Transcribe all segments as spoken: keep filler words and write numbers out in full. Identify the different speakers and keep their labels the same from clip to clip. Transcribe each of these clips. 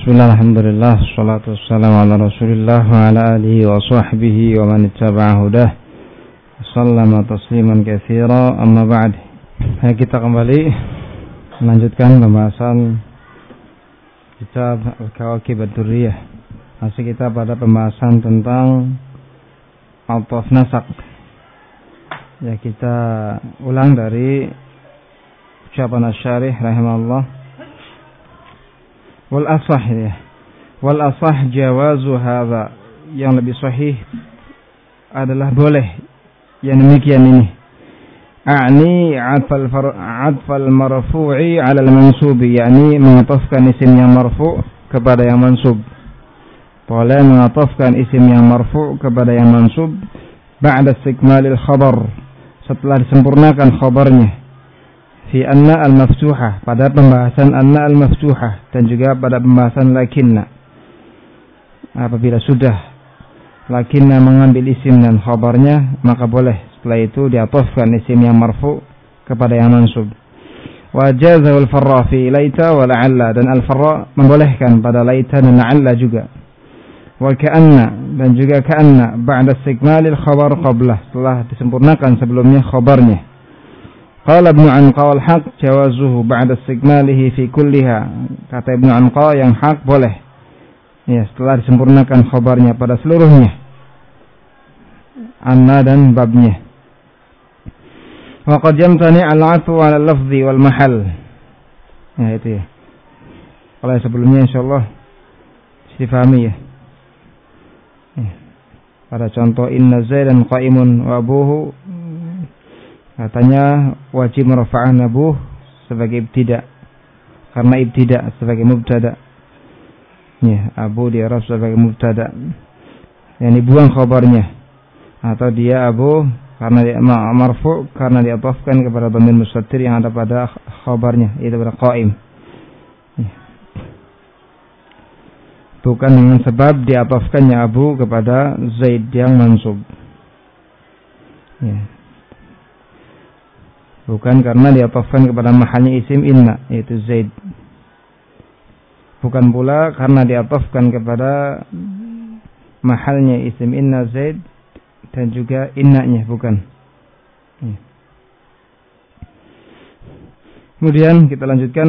Speaker 1: Bismillah, alhamdulillah, salatu wassalamu ala rasulillah wa ala alihi wa sahbihi wa man ittaba'a hudah sallama tasliman katsira, amma ba'd. Kita kembali melanjutkan pembahasan kitab Al-Kawakib Ad-Durriyah. Masih kita pada pembahasan tentang Al-Taf Nasak. Ya, kita ulang dari ucapan Asy-Syarih rahimahullah. Wal asah ya. Wal asah jawazu hadza. Yang lebih sahih adalah boleh yang demikian ini. A'ni 'atfal atfal marfu'i 'ala al-mansubi, yakni mengatafkan isim yang marfu' kepada yang mansub. Boleh mengatafkan isim yang marfu' kepada yang mansub ba'da istikmalil khabar, setelah disempurnakan khabarnya. Fi anna al-maftuhah, pada pembahasan anna al-maftuhah, dan juga pada pembahasan lakinna. Apabila sudah lakinna mengambil isim dan khabarnya, maka boleh setelah itu diatofkan isim yang marfu kepada yang mansub. Wa jaza wal farra fi laita wa la'alla, dan al-farra membolehkan pada laita dan la'alla juga. Wa ka'anna, dan juga ka'anna ba'da istikmalil khabar qablah, setelah disempurnakan sebelumnya khabarnya. Qala Ibnu Anqa wal haq jawazuhu ba'da istikmalihi fi kulliha. Kata Ibnu Anqa, yang hak boleh ya setelah disempurnakan khabarnya pada seluruhnya, anna dan babnya. Wa qad yamtani al-'atfu 'ala al-lafzi wal mahal. Ya itu ya. Kalau sebelumnya insyaallah difahami ya. ya. Pada contoh inna Zaidan qa'imun wa abuhu, katanya wajib merafa'an abuh sebagai ibtida, karena ibtida sebagai mubtada. Ya, abu di Arab sebagai mubtada, yang dibuang khabarnya. Atau dia abu karena dia marfu karena diatofkan kepada dhamir mustatir yang ada pada khabarnya, yaitu pada qaim. Ya. Bukan dengan sebab diatofkannya abu kepada Zaid yang mansub. Ya. Bukan karena diatofkan kepada mahalnya isim inna, yaitu Zaid. Bukan pula karena diatofkan kepada mahalnya isim inna Zaid dan juga innanya, bukan. Ya. Kemudian kita lanjutkan.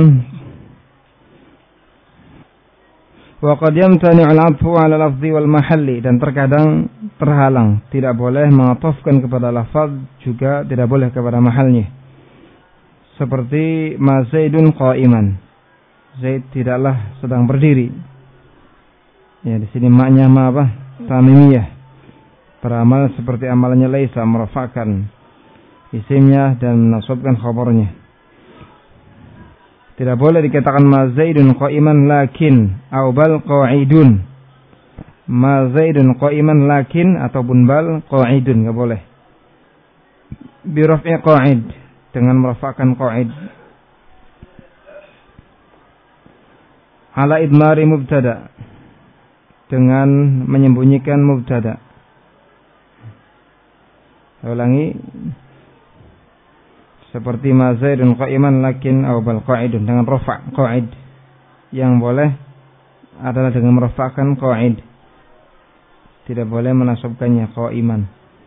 Speaker 1: Wa qad yamtani'u al-'atfu 'ala lafzi wal mahalli, dan terkadang terhalang, tidak boleh mengatofkan kepada lafaz, juga tidak boleh kepada mahalnya. Seperti ma Zaidun qa'iman, Zaid tidaklah sedang berdiri. Ya, di sini maknya ma apa? Tamimiyah. Beramal seperti amalannya laisa, merafa'kan isimnya dan menasabkan khabarnya. Tidak boleh dikatakan ma Zaidun qa'iman lakin au bal qa'idun. Ma Zaidun qa'iman lakin ataupun bal qa'idun, enggak boleh. Bi raf'i qa'id, dengan merafa'kan qa'id. Ala idmari mubtada, dengan menyembunyikan mubtada. Saya ulangi. Seperti ma Zaidun qa'iman lakin aw bal qa'idun, dengan rafa' qa'id. Yang boleh adalah dengan merafa'kan qa'id. Tidak boleh menasabkannya qa'iman.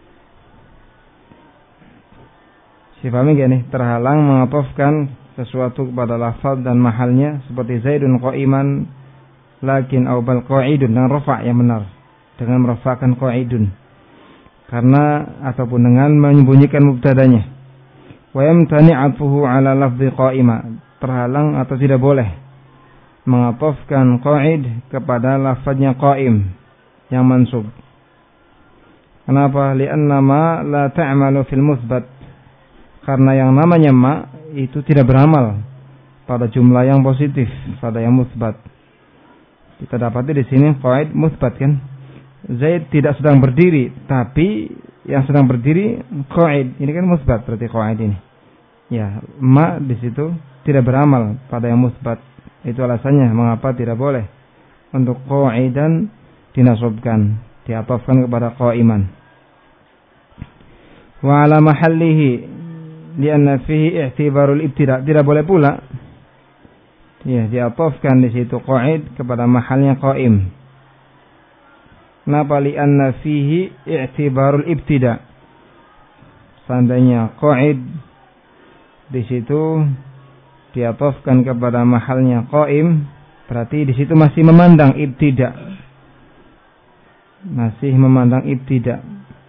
Speaker 1: Dipahami gak nih? Terhalang mengatofkan sesuatu kepada lafaz dan mahalnya, seperti Zaidun qa'iman lakin aw bal qa'idun, dengan rafa' yang benar, dengan merafa'kan qa'idun, karena ataupun dengan menyembunyikan mubtadanya. Wa yamtani 'atfuhu 'ala lafzi qa'ima, terhalang atau tidak boleh mengatofkan qa'id kepada lafaznya qa'im yang mansub. Kenapa? Li'anna ma la ta'malu fil mutsbat, karena yang namanya ma itu tidak beramal pada jumlah yang positif, pada yang musbat. Kita dapati di sini qaid musbat kan. Zaid tidak sedang berdiri, tapi yang sedang berdiri qaid. Ini kan musbat, berarti qaid ini. Ya, ma di situ tidak beramal pada yang musbat. Itu alasannya mengapa tidak boleh untuk qaidan dinasabkan, diatofkan kepada qaiman. Wa ala mahallihi lianna fihi i'tibarul ibtida, tidak boleh pula Ya, diatofkan di situ qa'id kepada mahalnya qa'im. Kenapa? Li'anna fihi i'tibarul ibtida. Seandainya qa'id di situ diatofkan kepada mahalnya qa'im, berarti di situ masih memandang ibtida. Masih memandang ibtida.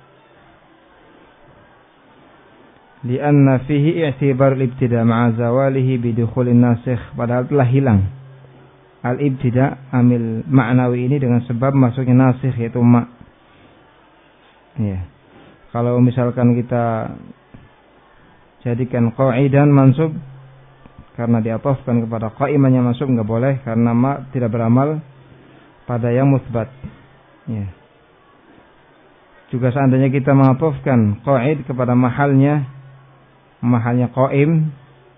Speaker 1: Lianna fihi i'tibarul ibtida ma'a zawalihi bidukhulin nasikh, padahal telah hilang al-ibtida amil ma'nawi ini dengan sebab masuknya nasikh yaitu ma. Ya. Kalau misalkan kita jadikan qa'idan mansub karena diatofkan kepada qa'imannya mansub, enggak boleh karena ma tidak beramal pada yang mutsbat. Ya. Juga seandainya kita mengatofkan qa'id kepada mahalnya mahalnya qa'im,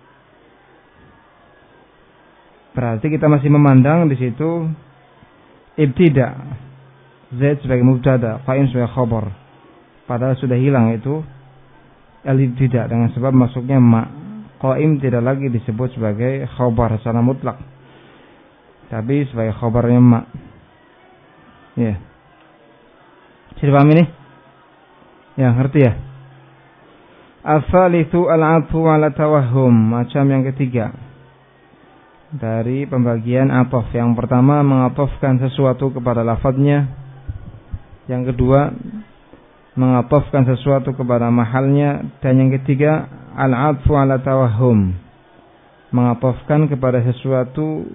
Speaker 1: berarti kita masih memandang di situ ibtida, Zaid sebagai mubtada, qa'im sebagai khabar, padahal sudah hilang itu al-ibtida dengan sebab masuknya ma. Qa'im tidak lagi disebut sebagai khabar secara mutlak, tapi sebagai khabarnya ma. Ya, sudah paham ini? Ya, ngerti ya? As-salitsu al-'atfu 'ala tawahhum, macam yang ketiga dari pembagian atof. Yang pertama mengatofkan sesuatu kepada lafadznya. Yang kedua mengatofkan sesuatu kepada mahalnya. Dan yang ketiga al-'atfu 'ala tawahhum, mengatofkan kepada sesuatu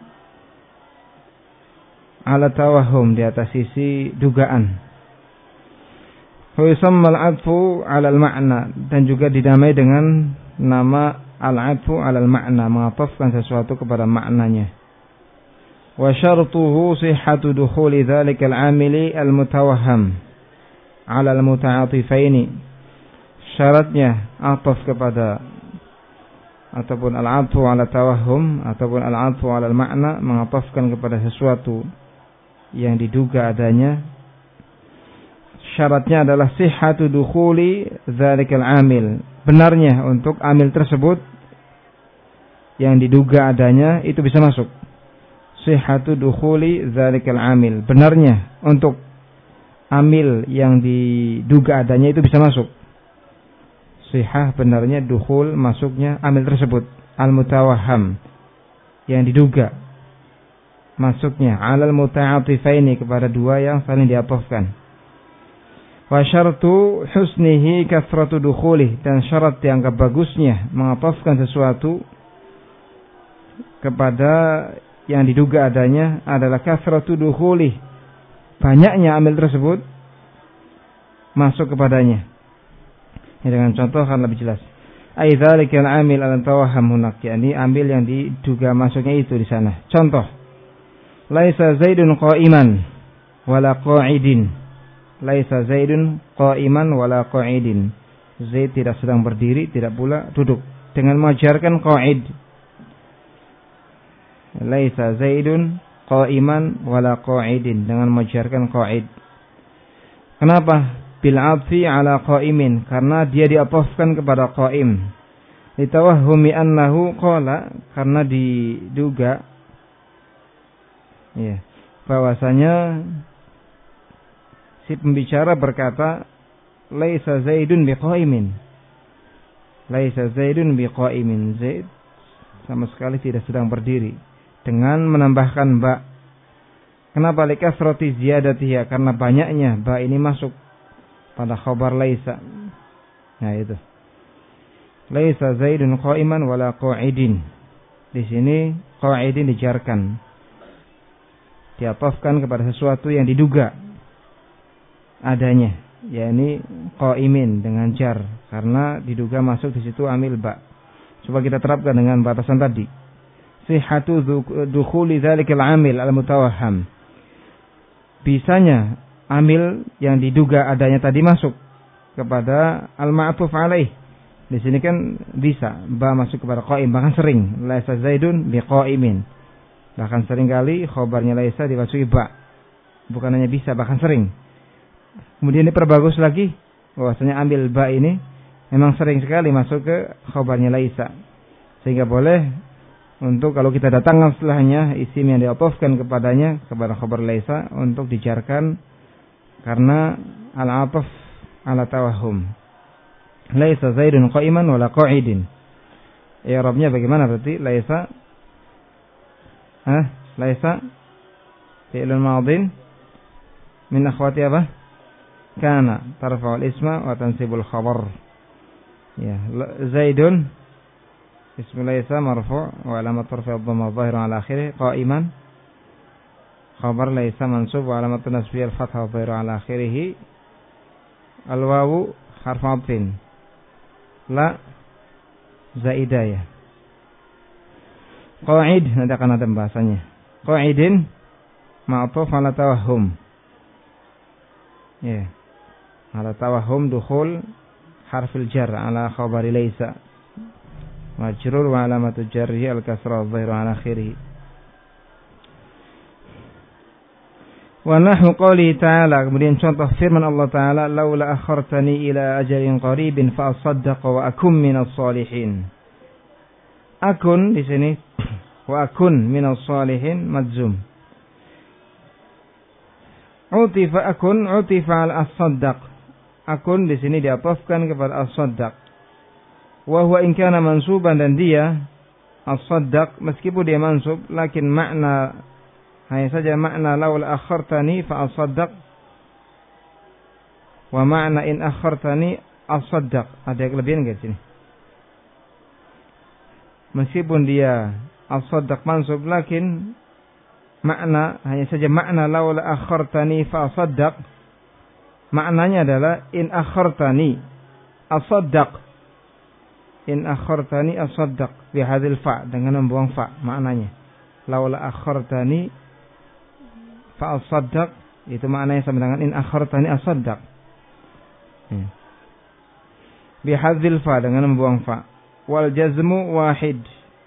Speaker 1: 'ala tawahhum, di atas sisi dugaan. Huisammal al-'atfu 'ala al-ma'na, dan juga dinamai dengan nama al-'atfu 'ala al-ma'na, mengatofkan sesuatu kepada maknanya. Wa syartuhu sihhatu dukhuli dzalika al-'amili al-mutawahham 'ala al-muta'atifaini. Syaratnya ataf kepada ataupun al-'atfu 'ala tawahhum ataupun al-'atfu 'ala al-ma'na, mengatofkan kepada sesuatu yang diduga adanya. Syaratnya adalah sihhatu dukhuli dzalikal amil, benarnya untuk amil tersebut yang diduga adanya itu bisa masuk. Sihhatu dukhuli dzalikal amil, benarnya untuk amil yang diduga adanya itu bisa masuk. Sihah, benarnya, dukhul, masuknya amil tersebut, al-mutawahham, yang diduga masuknya, alal muta'atifaini, kepada dua yang saling diatofkan. Wa syartu husnihi kathratu dukhulih, dan syarat dianggap bagusnya mengatofkan sesuatu kepada yang diduga adanya adalah kathratu dukhulih, banyaknya amil tersebut masuk kepadanya. Ya, dengan contoh akan lebih jelas. Ai dzalikal amil al-tawahham hunak, yakni amil yang diduga masuknya itu di sana. Contoh, laisa zaidun qa'iman wala qa'idin. Laisa Zaidun qa'iman wala qa'idin. Zaid tidak sedang berdiri, tidak pula duduk, dengan mengajarkan qa'id. Laisa Zaidun qa'iman wala qa'idin, dengan mengajarkan qa'id. Kenapa? Bil 'atfi 'ala qa'imin, karena dia diatofkan kepada qa'im. Litawahhumi annahu qala, karena diduga ya, bahwasanya si pembicara berkata laisa Zaidun biqa'imin. Laisa Zaidun biqa'imin, Zaid sama sekali tidak sedang berdiri, dengan menambahkan ba. Kenapa? Likasrati ziyadatiha, karena banyaknya ba ini masuk pada khabar laisa. Nah itu. Laisa Zaidun qa'iman wala qa'idin. Di sini qa'idin dijarkan, diatofkan kepada sesuatu yang diduga adanya, yakni qa'imin dengan jar, karena diduga masuk di situ amil ba. Coba kita terapkan dengan batasan tadi. Sihhatu dukhuli dzalikal amil al-mutawahham, bisanya amil yang diduga adanya tadi masuk kepada al-ma'tuf alaih. Di sini kan bisa ba masuk kepada qa'im, bahkan sering laisa Zaidun biqa'imin, bahkan sering kali khabarnya laisa dimasuki ba, bukan hanya bisa, bahkan sering. Kemudian diperbagus lagi, bahwasanya ambil ba ini memang sering sekali masuk ke khabarnya laisa, sehingga boleh untuk kalau kita datangkan setelahnya isim yang diatofkan kepadanya kepada khabar laisa untuk dijarkan karena al-ataf ala tawahum. Laisa Zaidun qa'iman wala qa'idin. I'rabnya bagaimana berarti? Laisa Hah? Laisa fi'lun madin min akhwati apa? Kana tarfa'ul isma wa tansibul khabar. Ya, Zaidun ismu laisa marfu' wa alamat tarfi'i dhamma dhahirun ala akhirih qa'iman. Khabar laisa mansub wa alamat nasbihi al-fathah dhahirun ala akhirih. Al-wawu harf 'athfin. La zaidayah. Qa'id nanti akan ada bahasanya. Qa'idin ma'tuf ala tawahhum. Ya. Ala tawahhum dukhul harfil jar ala khabari laysa. Majrur wa alamatu jarrihi al-kasrah adh-dhahiru ala akhirih. Wa nahwu qouli ta'ala, kemudian contoh firman Allah Ta'ala, laula akhartani ila ajalin qaribin fa asaddaqa wa akum minas salihin. Akun di sini wa akun minas salihin madzum. Utifa akun utifa al as-saddaq. Akun di sini diatofkan kepada as-saddaq. Wa huwa in kana mansuban, dan dia as-saddaq meskipun dia mansub lakin makna hanya saja makna laul akhartani fa as-saddaq wa makna in akhartani as-saddaq. Ada kelebihan enggak sini? Meskipun dia as-saddaq mansub lakin makna hanya saja makna laul akhartani fa as-saddaq, maknanya adalah in akhartani as-saddaq. In akhartani as-saddaq bi hadzal fa, dengan membuang fa maknanya. Laula akhartani fa as-saddaq, itu maknanya sama dengan in akhartani as-saddaq. Ya. Bi hadzal fa, dengan membuang fa. Wal jazmu wahid,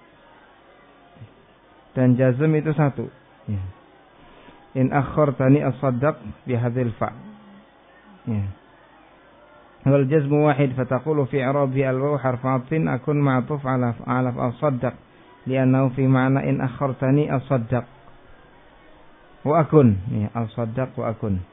Speaker 1: dan jazm itu satu. Ya. In akhartani as-saddaq bi hadzal fa. Ya. Wal jazmu wahid fataqulu fi i'rabi al-waw harf 'athfin akun ma'tuf 'ala 'ala as-saddaq li'annahu fi ma'na in akhartani as-saddaq wa akun. Ya, as-saddaq wa akun.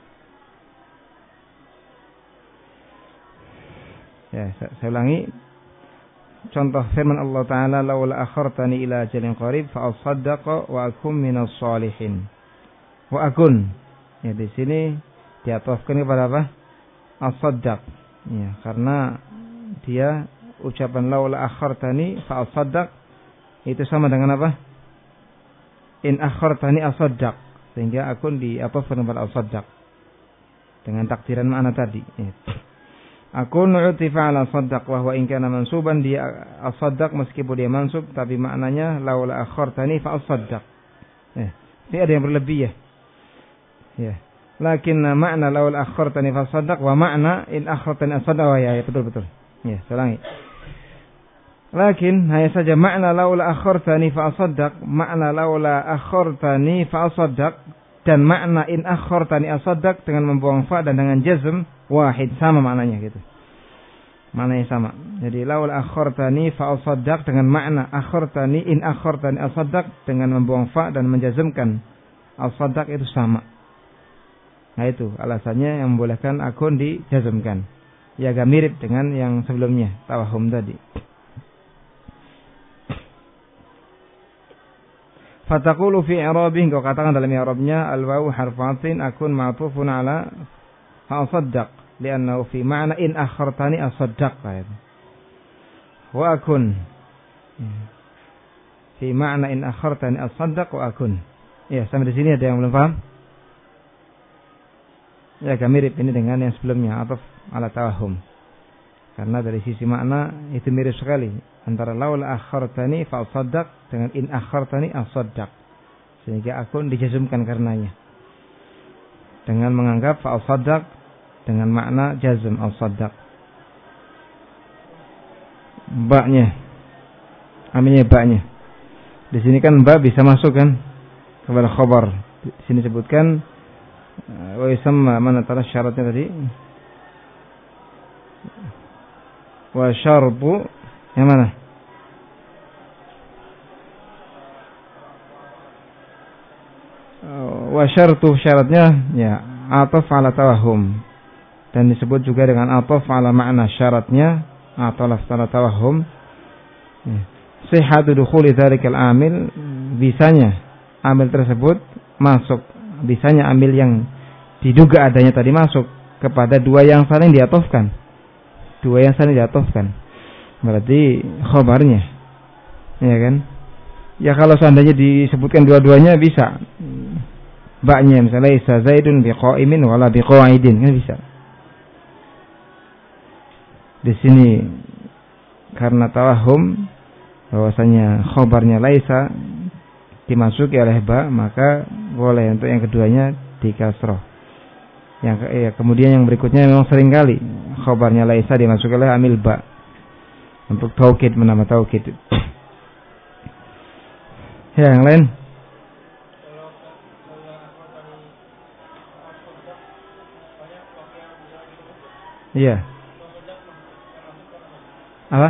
Speaker 1: Ya, saya, saya ulangi contoh firman Allah Ta'ala, laula akhartani ila ajalin qarib fa asaddaqa wa akum minas salihin. Wa akun. Ya, di sini diatofkan kepada apa? As-saddaq. Ya, karena dia ucapan laula akhartani fa as-saddaq itu sama dengan apa? In akhartani as-saddaq, sehingga akun diatofkan kepada as-saddaq dengan takdiran makna tadi. Ya. Akun utifa ala saddaq wa huwa in kana mansuban, dia as-saddaq meskipun dia mansub tapi maknanya laula akhartani fa as-saddaq. Ya. Ini ada yang berlebih ya. Ya. Lakin makna laul akhartani fa saddaq wa makna in akhartani as-saddaq. Oh, ya, ya betul betul. Ya, saya ulangi. Lakin hanya saja makna laul akhartani fa saddaq, makna laul akhartani fa saddaq, dan makna in akhartani as-saddaq dengan membuang fa dan dengan jazm wahid, sama maknanya gitu. Maknanya sama. Jadi laul akhartani fa saddaq dengan makna akhartani in akhartani as-saddaq dengan membuang fa dan menjazmkan as-saddaq itu sama. Nah, itu alasannya yang membolehkan akun dijazmkan. Ya, agak mirip dengan yang sebelumnya, tawahum tadi. Fataqulu fi i'rabih, kau katakan dalam i'rabnya al-wawu harf 'athfin akun ma'tufun ala fa saddaq li'annahu fi ma'na in akhartani as-saddaq. Wa akun fi ma'na in akhartani as-saddaq wa akun. Ya, sampai di sini ada yang belum paham? Ya, agak mirip ini dengan yang sebelumnya, ataf ala tawahum. Karena dari sisi makna itu mirip sekali antara laul akhartani fa saddaq dengan in akhartani as-saddaq. Sehingga akun dijazmkan karenanya. Dengan menganggap fa saddaq dengan makna jazm as-saddaq. Ba-nya. Aminnya ba-nya. Di sini kan ba bisa masuk kan kepada khabar. Di sini sebutkan wa yusamma, mana tara syaratnya tadi? Wa syarbu yang mana? wa syartu syaratnya ya ataf ala tawahum, dan disebut juga dengan ataf ala makna syaratnya atau ala tawahum. Ya. Sihhatu dukhuli dzalikal amil, bisanya amil tersebut masuk, bisanya amil yang diduga adanya tadi masuk kepada dua yang saling diatofkan. Dua yang saling diatofkan. Berarti khabarnya. Ya kan? Ya kalau seandainya disebutkan dua-duanya bisa. Ba'nya misalnya isa Zaidun biqa'imin wala biqa'idin, kan bisa. Di sini karena tawahum bahwasanya khabarnya laisa dimasuki oleh ba, maka boleh untuk yang keduanya dikasroh. Yang ya, kemudian yang berikutnya memang sering kali khabarnya laisa dimasuki oleh amil ba untuk taukid, menambah taukid. Ya, yang lain? Iya. Apa?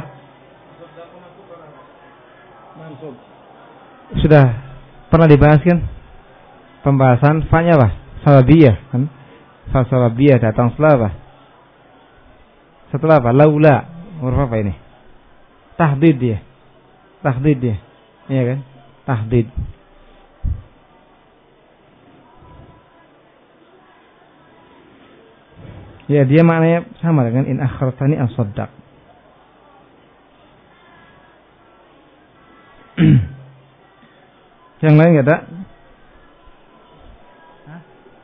Speaker 1: Sudah pernah dibahas kan? Pembahasan fa-nya apa? Sababiyah kan? Fa sababiyah datang setelah apa? Setelah apa? Laula. Huruf apa ini? Tahdid dia. Tahdid dia. Iya kan? Tahdid. Ya, dia maknanya sama dengan in akhartani asaddaq. Yang lain enggak ada? Hah?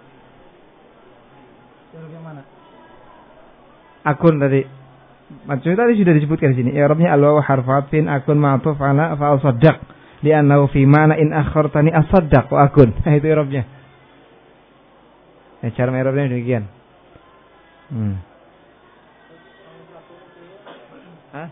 Speaker 1: Yang mana? Akun tadi. Maksudnya tadi sudah disebutkan di sini. I'rabnya al-wawu harfu atfin, akun ma'tuf ala fa asaddaq. Li'annahu fi ma'na in akhartani asaddaq wa akun. Nah, itu i'rabnya. Ya, cara i'rabnya demikian. Hmm. Hah?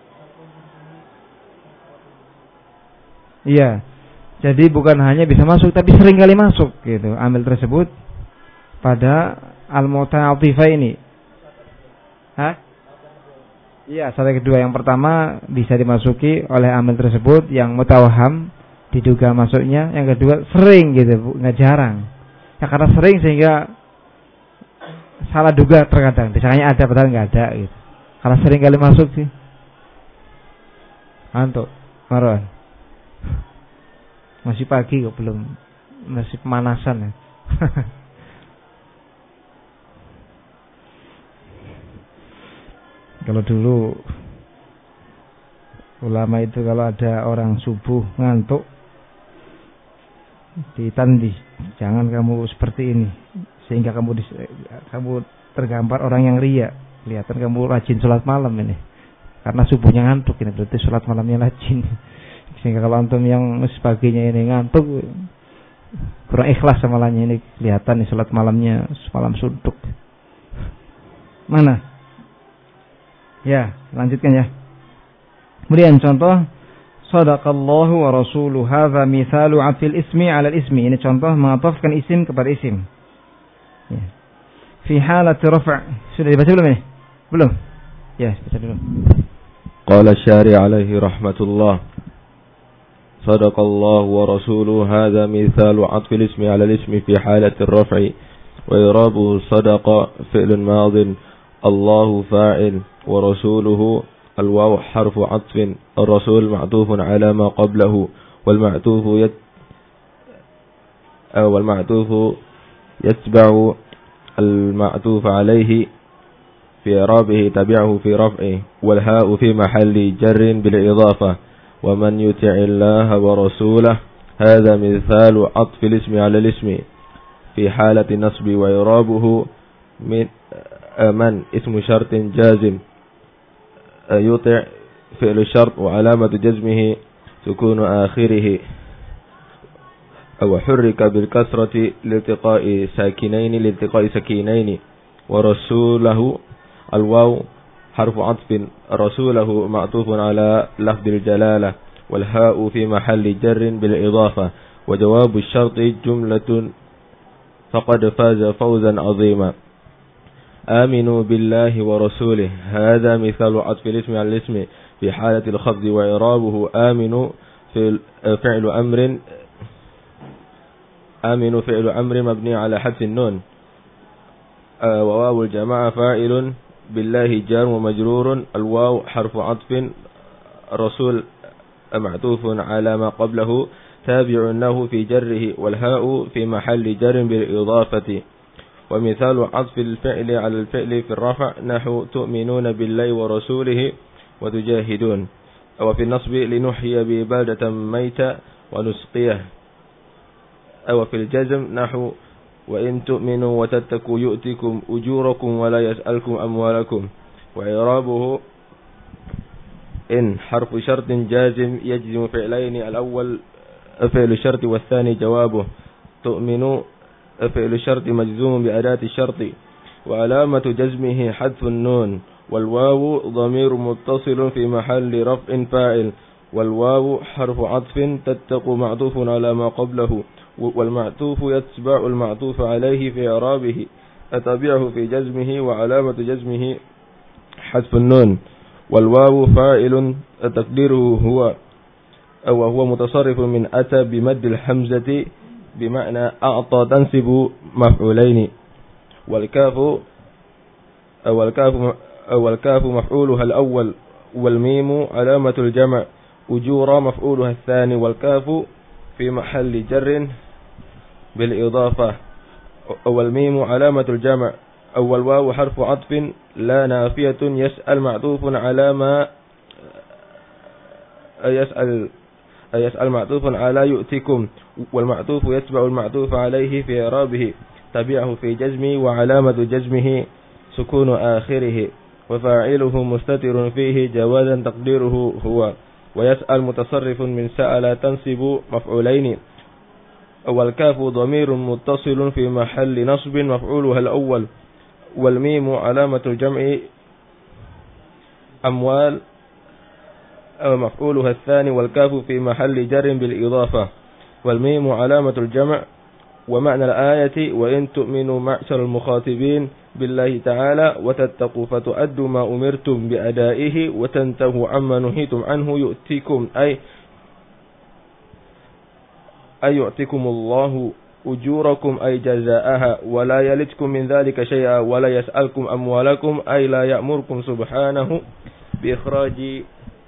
Speaker 1: Iya. Jadi bukan hanya bisa masuk, tapi sering kali masuk gitu. Amil tersebut pada al-muta'atifah ini. Hah? Iya, syarat kedua. Yang pertama bisa dimasuki oleh amil tersebut yang mutawaham, diduga masuknya. Yang kedua sering gitu, nggak jarang. Ya karena sering sehingga salah duga terkadang. Misalnya ada padahal nggak ada gitu. Karena sering kali masuk sih. Antuk, Marwan. Masih pagi kok, belum, masih pemanasan ya. Kalau dulu ulama itu kalau ada orang subuh ngantuk ditandih, jangan kamu seperti ini sehingga kamu dis, kamu tergambar orang yang ria, kelihatan kamu rajin sholat malam ini karena subuhnya ngantuk, ini berarti sholat malamnya rajin. Sehingga kalau antum yang paginya ini ngantuk, kurang ikhlas amalannya, ini kelihatan nih sholat malamnya semalam suntuk. Mana? Ya, lanjutkan ya. Kemudian contoh, sadaqallahu wa rasuluhu, hadza mithalu 'atfil ismi 'ala al-ismi. Ini contoh mengatofkan isim kepada isim. Ya. Fi halati raf'. Sudah dibaca belum ini? Belum? Ya, baca dulu.
Speaker 2: Qala asy-syari' alaihi rahmatullah. Sadaqallahu wa rasuluhu, hadza mithalu 'atfil ismi 'ala al-ismi fi halati ar-raf'i wa i'rabuhu sadaqa fi'lun madin, Allahu fa'il wa rasuluhu al-waw harfu 'atfin, ar-rasul ma'tufun 'ala ma qablahu wal ma'tufu yat wal ma'tufu yatba'u al-ma'tuf 'alayhi fi i'rabihi tabi'ahu fi raf'ihi wal ha'u fi mahalli jarrin bil idafah. ومن يطع الله ورسوله هذا مثال عطف الاسم على الاسم في حالة النصب وإعرابه من من اسم شرط جازم يطع فعل الشرط وعلامة جزمه سكون آخره أو حرك بالكسرة لالتقاء ساكنين لالتقاء سكينين ورسوله الواو حرف عطف رسوله معطوف على لفظ الجلالة والهاء في محل جر بالإضافة وجواب الشرط جملة فقد فاز فوزا عظيما. آمنوا بالله ورسوله هذا مثال عطف الاسم على الاسم في حالة الخفض وإعرابه آمنوا في فعل أمر آمن فعل أمر مبني على حذف النون. وواو الجماعة فاعل بالله جار ومجرور. الواو حرف عطف. الرسول معطوف على ما قبله تابع له في جره. والهاء في محل جر بالإضافة. ومثال عطف الفعل على الفعل في الرفع نحو تؤمنون بالله ورسوله وتجاهدون. وفي النصب لنحيي ببلدة ميتة ونسقيه. أو في الجزم نحو وإن تؤمنوا وتتقوا يؤتكم أجوركم ولا يسألكم أموالكم. وإعرابه إن حرف شرط جازم يجزم فعلين. الأول فعل الشرط والثاني جوابه. تؤمنوا فعل الشرط مجزوم بأداة الشرط وعلامة جزمه حذف النون. والواو ضمير متصل في محل رفع فاعل. والواو حرف عطف. تتقوا معطوف على ما قبله. والمعطوف يتبع المعطوف عليه في إعرابه. أتبعه في جزمه وعلامة جزمه حذف النون. والواو فاعل تقديره هو أو هو متصرف من أتى بمد الحمزة بمعنى أعطى تنسب مفعولين. والكاف والكاف والكاف مفعولها الأول. والميم علامة الجمع. أجور مفعولها الثاني. والكاف في محل جر بالإضافة. والميم علامة الجمع. والواو حرف عطف لا نافية. يسأل معطوف على ما يسأل يسأل معطوف على يؤتكم. والمعطوف يتبع المعطوف عليه في إعرابه. تبعه في جزمه وعلامة جزمه سكون آخره. وفاعله مستتر فيه جوازا تقديره هو. ويسأل متصرف من سأل تنسب مفعولين. والكاف ضمير متصل في محل نصب مفعولها الأول. والميم علامة الجمع أموال أو مفعولها الثاني. والكاف في محل جر بالإضافة. والميم علامة الجمع. ومعنى الآية وإن تؤمنوا معشر المخاطبين بالله تعالى وتتقوا فتؤدوا ما أمرتم بأدائه وتنتهوا عما نهيتم عنه يؤتيكم أي أي يؤتكم الله أجوركم أي جزاءها ولا يلدكم من ذلك شيئا ولا يسألكم أموالكم أي لا يأمركم سبحانه بإخراج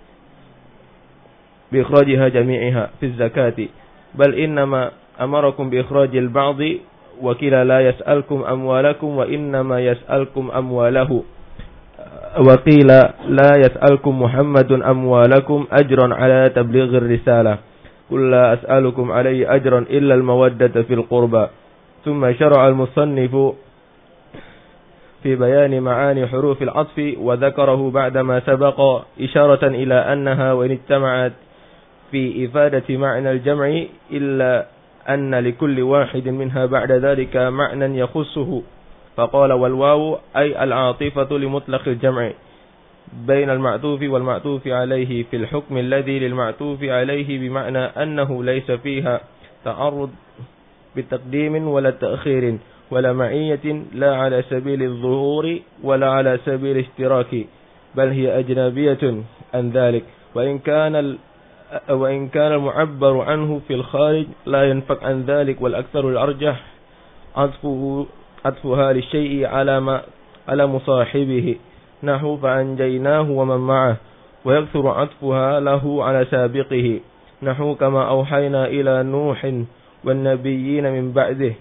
Speaker 2: بإخراجها جميعها في الزكاة بل إنما أمركم بإخراج البعض. وكلا لا يسألكم أموالكم وإنما يسألكم أمواله. وقيل لا يسألكم محمد أموالكم أجرا على تبليغ الرسالة. قل لا أسألكم عليه أجرا إلا المودة في القربى. ثم شرع المصنف في بيان معاني حروف العطف وذكره بعدما سبق إشارة إلى أنها وإن اجتمعت في إفادة معنى الجمع إلا أن لكل واحد منها بعد ذلك معنى يخصه. فقال والواو أي العاطفة لمطلق الجمع بين المعطوف والمعطوف عليه في الحكم الذي للمعطوف عليه بمعنى أنه ليس فيها تعرض بتقديم ولا تأخير ولا معية لا على سبيل الظهور ولا على سبيل الاشتراك بل هي أجنبية عن ذلك. وإن كان وإن كان المعبر عنه في الخارج لا ينفك عن ذلك. والأكثر الأرجح عطفه عطفها للشيء على ما على مصاحبه نحو فأنجيناه ومن معه. ويكثر عطفها له على سابقه نحو كما أوحينا إلى نوح والنبيين من بعده.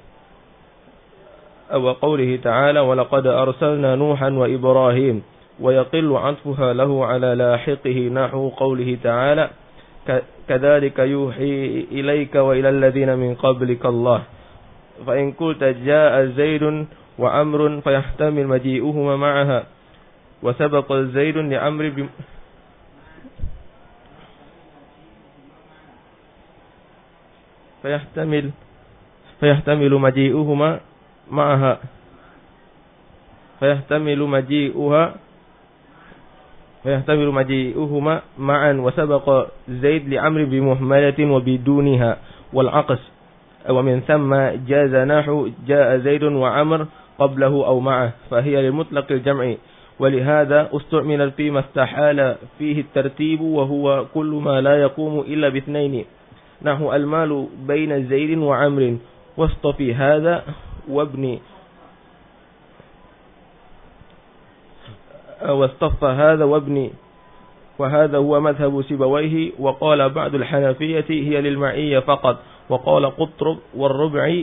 Speaker 2: وقوله تعالى ولقد أرسلنا نوحا وإبراهيم. ويقل عطفها له على لاحقه نحو قوله تعالى كذلك يوحي إليك وإلى الذين من قبلك الله. فإن قلت جاء زيد وعمر فيحتمل مجيئهما معها. وسبق زيد لعمر بم... فيحتمل فيحتمل مجيئهما معها فيحتمل مجيئها فيحتمل مجيئهما معا. وسبق زيد لعمر بمهملة وبدونها والعقس. ومن ثم جاز نحو جاء زيد وعمر قبله أو معه فهي لمطلق الجمع. ولهذا استعمل فيما استحال فيه الترتيب وهو كل ما لا يقوم إلا باثنين نحو المال بين زيد وعمر wastafi hadha wabni واصطف هذا وابني وهذا هو مذهب سيبويه وقال بعض الحنفية هي للمعية فقط وقال قطرب والربعي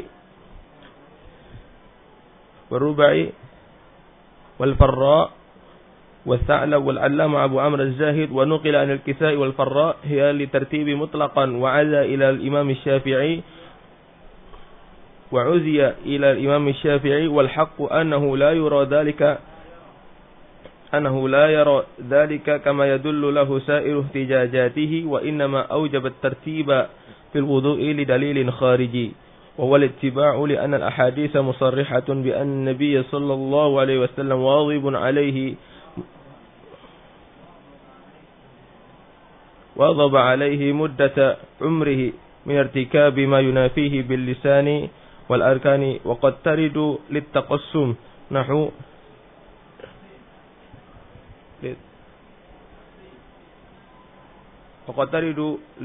Speaker 2: والربعي والفراء والثعلب والعلامة أبو عمرو الزاهد ونقل عن الكسائي والفراء هي لترتيب مطلقا وعزى إلى الإمام الشافعي وعزي إلى الإمام الشافعي والحق أنه لا يرى ذلك أنه لا يرى ذلك كما يدل له سائر احتجاجاته وإنما أوجب الترتيب في الوضوء لدليل خارجي وهو الاتباع لأن الأحاديث مصرحة بأن النبي صلى الله عليه وسلم واظب عليه واظب عليه مدة عمره من ارتكاب ما ينافيه باللسان والأركان وقد ترد للتقسم نحو وقد ترد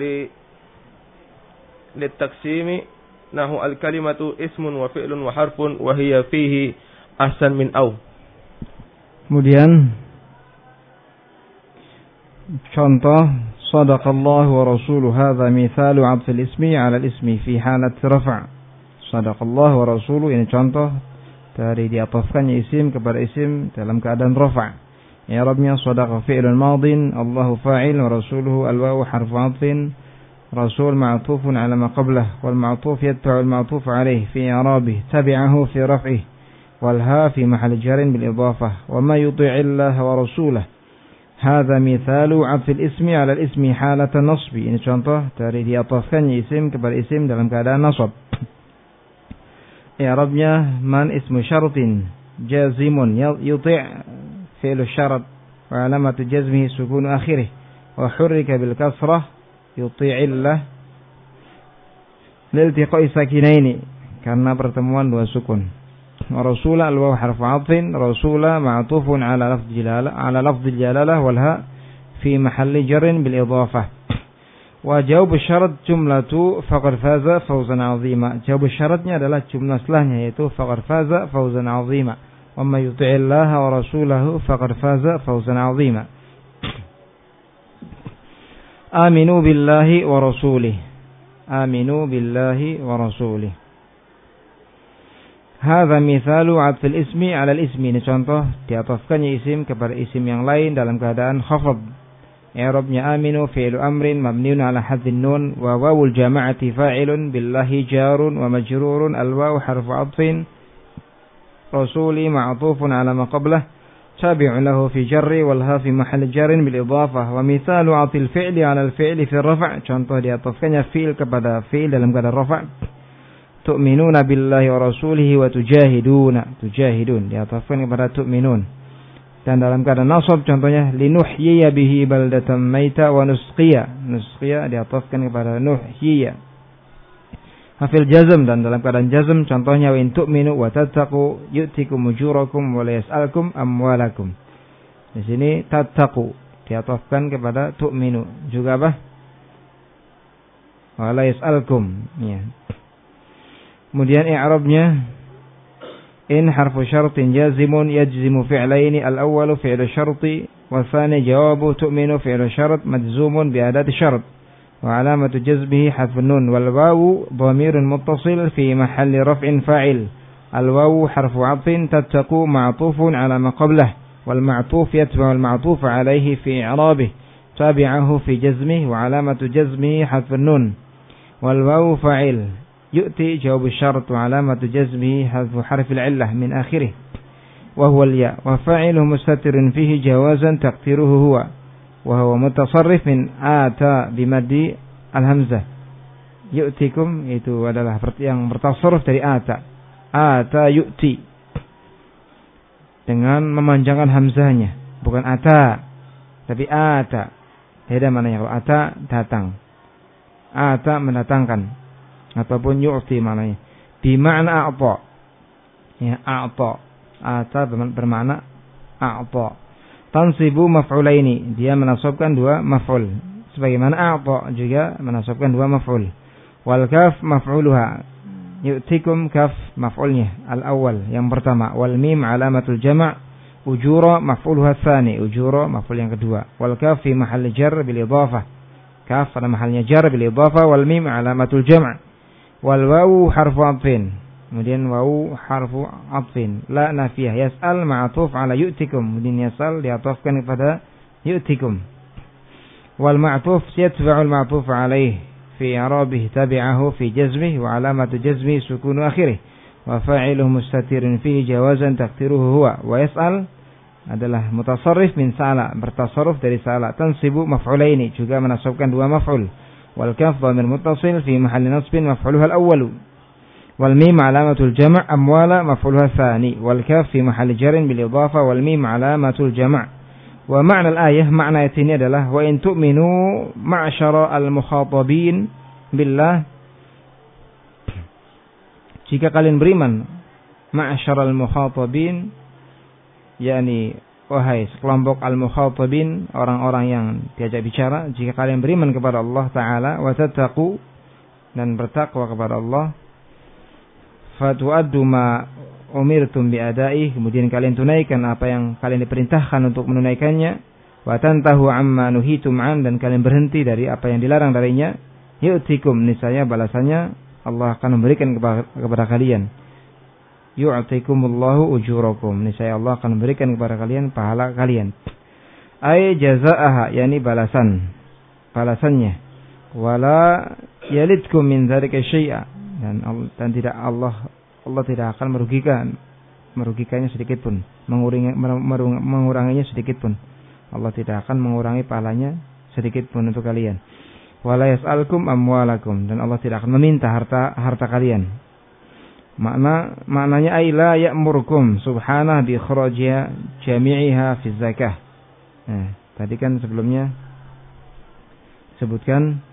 Speaker 2: للتقسيم نحو الكلمة اسم وفعل وحرف وهي فيه أحسن من أو.
Speaker 1: Kemudian contoh sadaqallahu wa rasuluhu hadza mithalu 'athfil ismi 'ala al-ismi fi halat rafa'. Sadaqallahu wa rasuluhu ini contoh dari diatafkannya isim kepada isim dalam keadaan rafa'. i'rabnya sadaqa fi'lun madin, Allahu fa'il wa rasuluhu al-wawu harfu 'athfin, rasul ma'tufun 'ala ma qablahu wal ma'tuf yatba'u al-ma'tuf 'alayhi fi i'rabihi tabi'ahu fi raf'ihi wal ha fi mahall jarrin bil idafah wa ma yuti'illah wa rasulahu hadza mithalu 'athfil ismi 'ala al-ismi halatan nasbi. Ini contoh dari diatafkannya isim kepada isim dalam keadaan nasab. i'rabnya man ismu syartin jazimun yuti' fi'lu syarat wa alamatu jazmihi sukun akhirih wa hurrika bil kasrah yuti'illah liltiqa'i sakinaini karena pertemuan dua sukun. Wa rasula al-waw harfu 'athfin, rasula ma'tufun 'ala lafdh jalalah 'ala lafdh jalalah wal ha fi mahalli jarrin bil idafah. Wa jawab syarat jumlatu faqad faza fawzan 'azima. Jawab syaratnya adalah jumlah setelahnya yaitu faqad faza fawzan 'azima. Wa may yuti'illaha wa rasulahu faqad faza fawzan 'azima. Aminu billahi wa rasulih. Aminu billahi wa rasulih. Hadza mithalu 'athfil ismi 'ala al-ismi. Ini contoh diatafkannya isim kepada isim yang lain dalam keadaan khafad. i'rabnya aminu fi'lu amrin mabniun 'ala hadfin nun wa wawul jama'ati fa'ilun billahi jarun wa majrurun al-wawu harfu 'athfin rasuli ma'tufun 'ala ma qablahu tabi'un lahu fi jarri wal ha fi mahall jarrin bil idafah. Wa mithalu 'athil fi'li 'ala al-fi'li fi ar-raf'. Contoh diatafkannya fi'il kepada fi'il dalam keadaan rafa'. Tu'minuna billahi wa rasulihi wa tujahiduna. Tujahidun diatafkan kepada tu'minun. Dan dalam keadaan nasab contohnya linuhyiya bihi baldatan maita wa nusqiya. Nusqiya diatafkan kepada nuhyiya. Hafil jazm dan dalam keadaan jazm contohnya wa in tu'minu wa tattaqu yu'tikum ujurakum wa la yas'alkum amwalakum. Di sini tattaqu diatafkan kepada tu'minu. Juga apa? Wa la yas'alkum. Ya. Kemudian i'rabnya in harfu syartin jazimun yajzimu fi'laini al-awwalu fi'lu syarti wa tsani jawabu tu'minu fi'lu syart majzumun bi adati syart. وعلامة جزمه حذف النون والواو ضمير متصل في محل رفع فاعل. الواو حرف عطف تتقو معطوف على ما قبله والمعطوف يتبع المعطوف عليه في إعرابه تابعه في جزمه وعلامة جزمه حذف النون والواو فاعل. يؤتي جواب الشرط وعلامة جزمه حذف حرف العلة من آخره وهو الياء وفاعله مستتر فيه جوازا تقديره هو وهو متصرف من آتا بمد al-hamzah. Yu'tikum itu adalah yang bertasarruf dari ata. Ata yu'ti dengan memanjangkan hamzahnya, bukan ata tapi ata. Beda maknanya. Kalau ata datang, ata mendatangkan, ataupun yu'ti maknanya bi makna a'ta. Ya, a'ta. Ata bermakna a'ta. Tansibu maf'ulaini, dia menasabkan dua maf'ul. Sebagaimana a'ta juga menasabkan dua maf'ul. Wal kaf maf'uluha. yu'tikum kaf maf'ulnya al-awwal yang pertama, wal mim alamatul jama', ujura maf'uluha tsani, ujura maf'ul yang kedua, wal kaf fi mahalli jar bil idhafah, kaf pada mahalnya jar bil idhafah, wal mim alamatul jama', wal wawu harfu atfin, kemudian wawu harfu atfin, la nafiyah, yas'al ma'tuf ala yu'tikum, kemudian yas'al diatofkan kepada yu'tikum, wal ma'tuf yatba'ul ma'tuf alaih في إعرابه تبعه في جزمه وعلامة جزمه سكون آخره وفاعله مستتر فيه جوازا تقديره هو ويسأل adalah mutasarrif min sa'ala, bertasarruf dari sa'ala, tansibu maf'ulaini, juga menasabkan dua maf'ul, wal kaf dhamir muttasil fi mahalli nasbin maf'uluha al-awwal, wal mim alamatul jama' amwala maf'uluha tsani, wal kaf fi mahalli jarrin bil idhafa, wal mim alamatul jama'. Wa ma'na al-ayah, makna ayat ini adalah wa in tu'minu ma'syara al-mukhatabin billah, jika kalian beriman, ma'syara al-mukhatabin yakni wahai sekelompok al-mukhatabin, orang-orang yang diajak bicara, jika kalian beriman kepada Allah taala, wa tattaqu, dan bertakwa kepada Allah, fatu'addu ma umirtum bi'adaih, kemudian kalian tunaikan apa yang kalian diperintahkan untuk menunaikannya, wa tantahu amma nuhitum an, dan kalian berhenti dari apa yang dilarang darinya, yu'tikum, niscaya balasannya Allah akan memberikan kepada, kepada kalian, yu'tikumullahu ujurakum, niscaya Allah akan memberikan kepada kalian pahala kalian, ay jazaaha, yakni balasan balasannya, wala yalidkum min dzalika syai'a, dan dan tidak Allah Allah tidak akan merugikan merugikannya sedikit pun, mengurangi, menguranginya sedikit pun. Allah tidak akan mengurangi pahalanya sedikit pun untuk kalian. Wala yas'alkum amwalakum, dan Allah tidak akan meminta harta harta kalian. Makna maknanya ay la ya'murukum subhanahu bi kharajiha jami'iha fi zakah. Nah, tadi kan sebelumnya sebutkan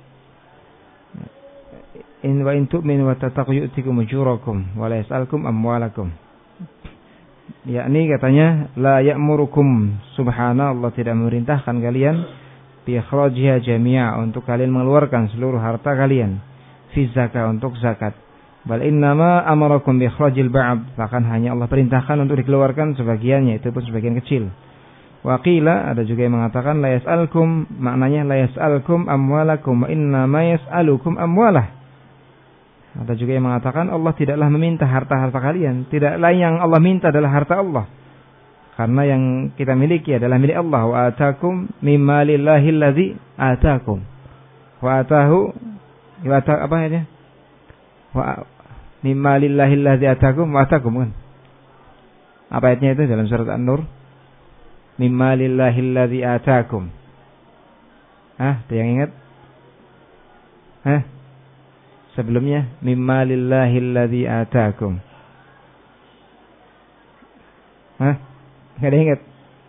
Speaker 1: in wa in tu'minu wa tattaqu yu'tikum ujurakum wa la yas'alkum amwalakum, yakni katanya la ya'murukum subhana, Allah tidak memerintahkan kalian bi ikhrajiha jami'a, untuk kalian mengeluarkan seluruh harta kalian, fi zakah, untuk zakat, bal innama amarakum bi ikhrajil ba'd, bahkan hanya Allah perintahkan untuk dikeluarkan sebagiannya, itu pun sebagian kecil. Wa qila, ada juga yang mengatakan la yas'alkum, maknanya la yas'alkum amwalakum wa innama yas'alukum amwalah. Ada juga yang mengatakan Allah tidaklah meminta harta-harta kalian, tidaklah yang Allah minta adalah harta Allah, karena yang kita miliki adalah milik Allah. Wa atakum mimma lillahi allazi atakum, wa atahu wa ata, apa ya, wa mimma lillahi allazi atakum wa atakum, kan apa ayatnya itu dalam surat An-Nur, mimma lillahi allazi atakum. Ah, ada yang ingat? Hah? Sebelumnya mimma lillahi alladzi ataakum. Hah? Enggak ada ingat?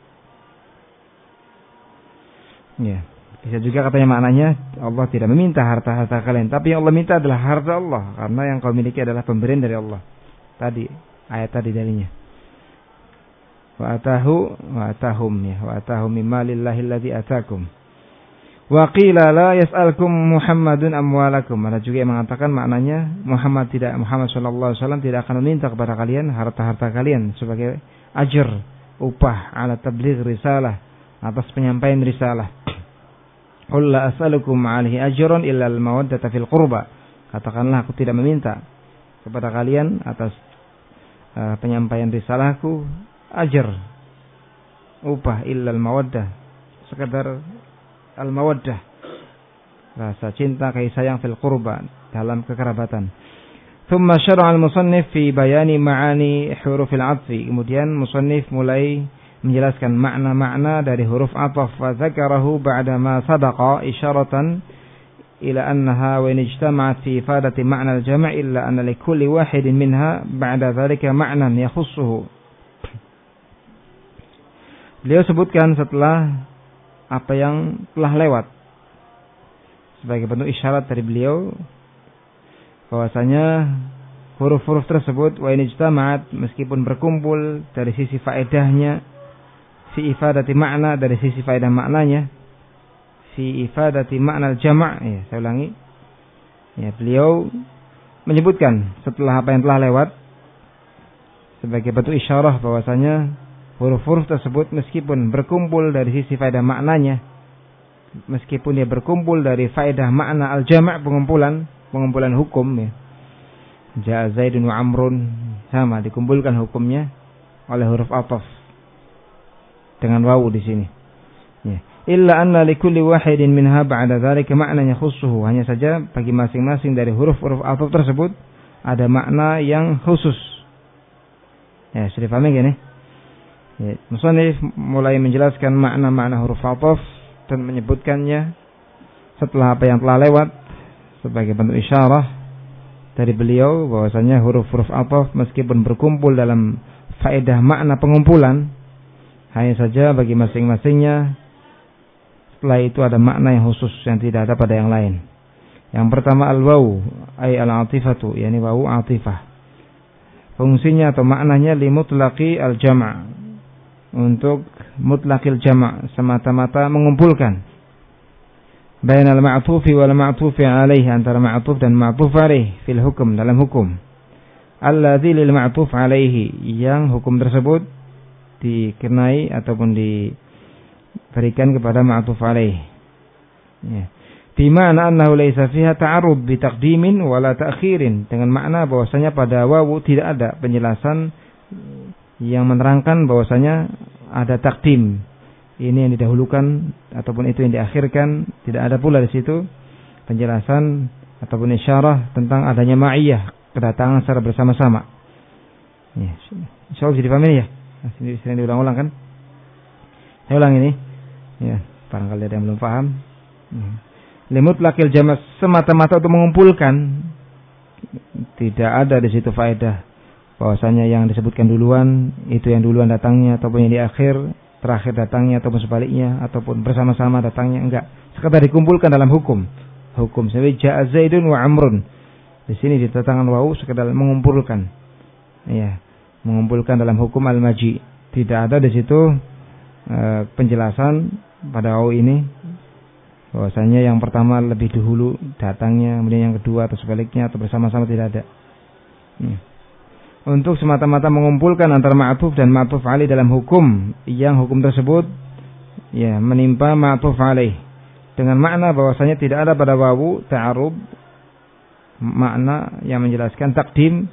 Speaker 1: Ya, bisa juga katanya maknanya Allah tidak meminta harta-harta kalian, tapi yang Allah minta adalah harta Allah, karena yang kau miliki adalah pemberian dari Allah. Tadi ayat tadi darinya. Wa atahu wa atahum, ya, wa atahum mimma lillahi alladzi ataakum. Wa qila la yas'alkum Muhammadun amwalakum. Ada juga yang mengatakan maknanya Muhammad tidak Muhammad sallallahu alaihi wasallam tidak akan meminta kepada kalian harta-harta kalian sebagai ajr, upah ala tabligh risalah, atas penyampaian risalah. Qul la as'alukum 'alaihi ajran illa al-mawaddata fil qurba. Katakanlah aku tidak meminta kepada kalian atas uh, penyampaian risalahku ajr, upah, illa al-mawaddah, sekadar al-mawaddah, rasa cinta, kasih sayang, fil qurba, dalam kekerabatan. Thumma syara'a al-musannif fi bayani ma'ani hurufil 'athfi. Kemudian musannif mulai menjelaskan makna-makna dari huruf athaf, wa dzakarahu ba'da ma sabaqa isyaratan ila annaha wa in ijtama'at fi ifadati ma'na al-jam' illa anna li kulli wahidin minha ba'da dzalika ma'nan yakhussuhu. Beliau sebutkan setelah apa yang telah lewat sebagai bentuk isyarat dari beliau bahwasanya huruf-huruf tersebut wa in ijtama'at, meskipun berkumpul dari sisi faedahnya, fi ifadati makna, dari sisi faedah maknanya, fi ifadati makna al-jama', ya saya ulangi, ya beliau menyebutkan setelah apa yang telah lewat sebagai bentuk isyarah bahwasanya huruf-huruf tersebut meskipun berkumpul dari sisi faedah maknanya, meskipun dia berkumpul dari faedah makna al-jama' pengumpulan, pengumpulan hukum ya. Ja'a Zaidun wa Amrun sama dikumpulkan hukumnya oleh huruf athaf dengan wawu di sini. Ya. Illa anna likulli wahidin minha ba'da dzalika ma'nan yakhussuhu. Hanya saja bagi masing-masing dari huruf-huruf athaf tersebut ada makna yang khusus. Ya, sudah paham gini? Ya, musannif mulai menjelaskan makna-makna huruf athaf dan menyebutkannya setelah apa yang telah lewat sebagai bentuk isyarah dari beliau bahwasanya huruf-huruf athaf meskipun berkumpul dalam faedah makna pengumpulan, hanya saja bagi masing-masingnya setelah itu ada makna yang khusus yang tidak ada pada yang lain. Yang pertama al-wawu ay al-atifatu, yakni wawu atifah. Fungsinya atau maknanya limutlaqi al-jama', untuk mutlaqil jama', semata-mata mengumpulkan. Bainal ma'tufi wal ma'tufi alaihi, antara ma'tuf dan ma'tuf alaih fil hukum, dalam hukum. Alladzi lil ma'tuf alaihi, yang hukum tersebut dikenai ataupun diberikan kepada ma'tuf alaih. Ya. Di mana annahu laisa fiha ta'arud bi taqdimin wala ta'khirin, dengan makna bahwasanya pada wawu tidak ada penjelasan yang menerangkan bahwasanya ada takdim, ini yang didahulukan ataupun itu yang diakhirkan. Tidak ada pula di situ penjelasan ataupun isyarah tentang adanya ma'iyah, kedatangan secara bersama-sama. Ya, insyaallah bisa dipahami ya. Nah, sini sering diulang-ulang kan? Saya ulang ini. Ya, barangkali ada yang belum paham. Ya. Limutlaqil jama', semata-mata untuk mengumpulkan. Tidak ada di situ faedah bahwasanya yang disebutkan duluan itu yang duluan datangnya, ataupun yang di akhir terakhir datangnya, ataupun sebaliknya, ataupun bersama-sama datangnya. Enggak, sekedar dikumpulkan dalam hukum. Hukum seperti ja'a Zaidun wa Amrun. Di sini ditetapkan wawu sekedar mengumpulkan. Ya, mengumpulkan dalam hukum al-maji. Tidak ada di situ e, penjelasan pada wawu ini bahwasanya yang pertama lebih dahulu datangnya, kemudian yang kedua atau sebaliknya atau bersama-sama, tidak ada. Ya. Untuk semata-mata mengumpulkan antara ma'tuf dan ma'tuf alaih dalam hukum, yang hukum tersebut ya menimpa ma'tuf alaih, dengan makna bahwasanya tidak ada pada wawu ta'arub, makna yang menjelaskan takdim,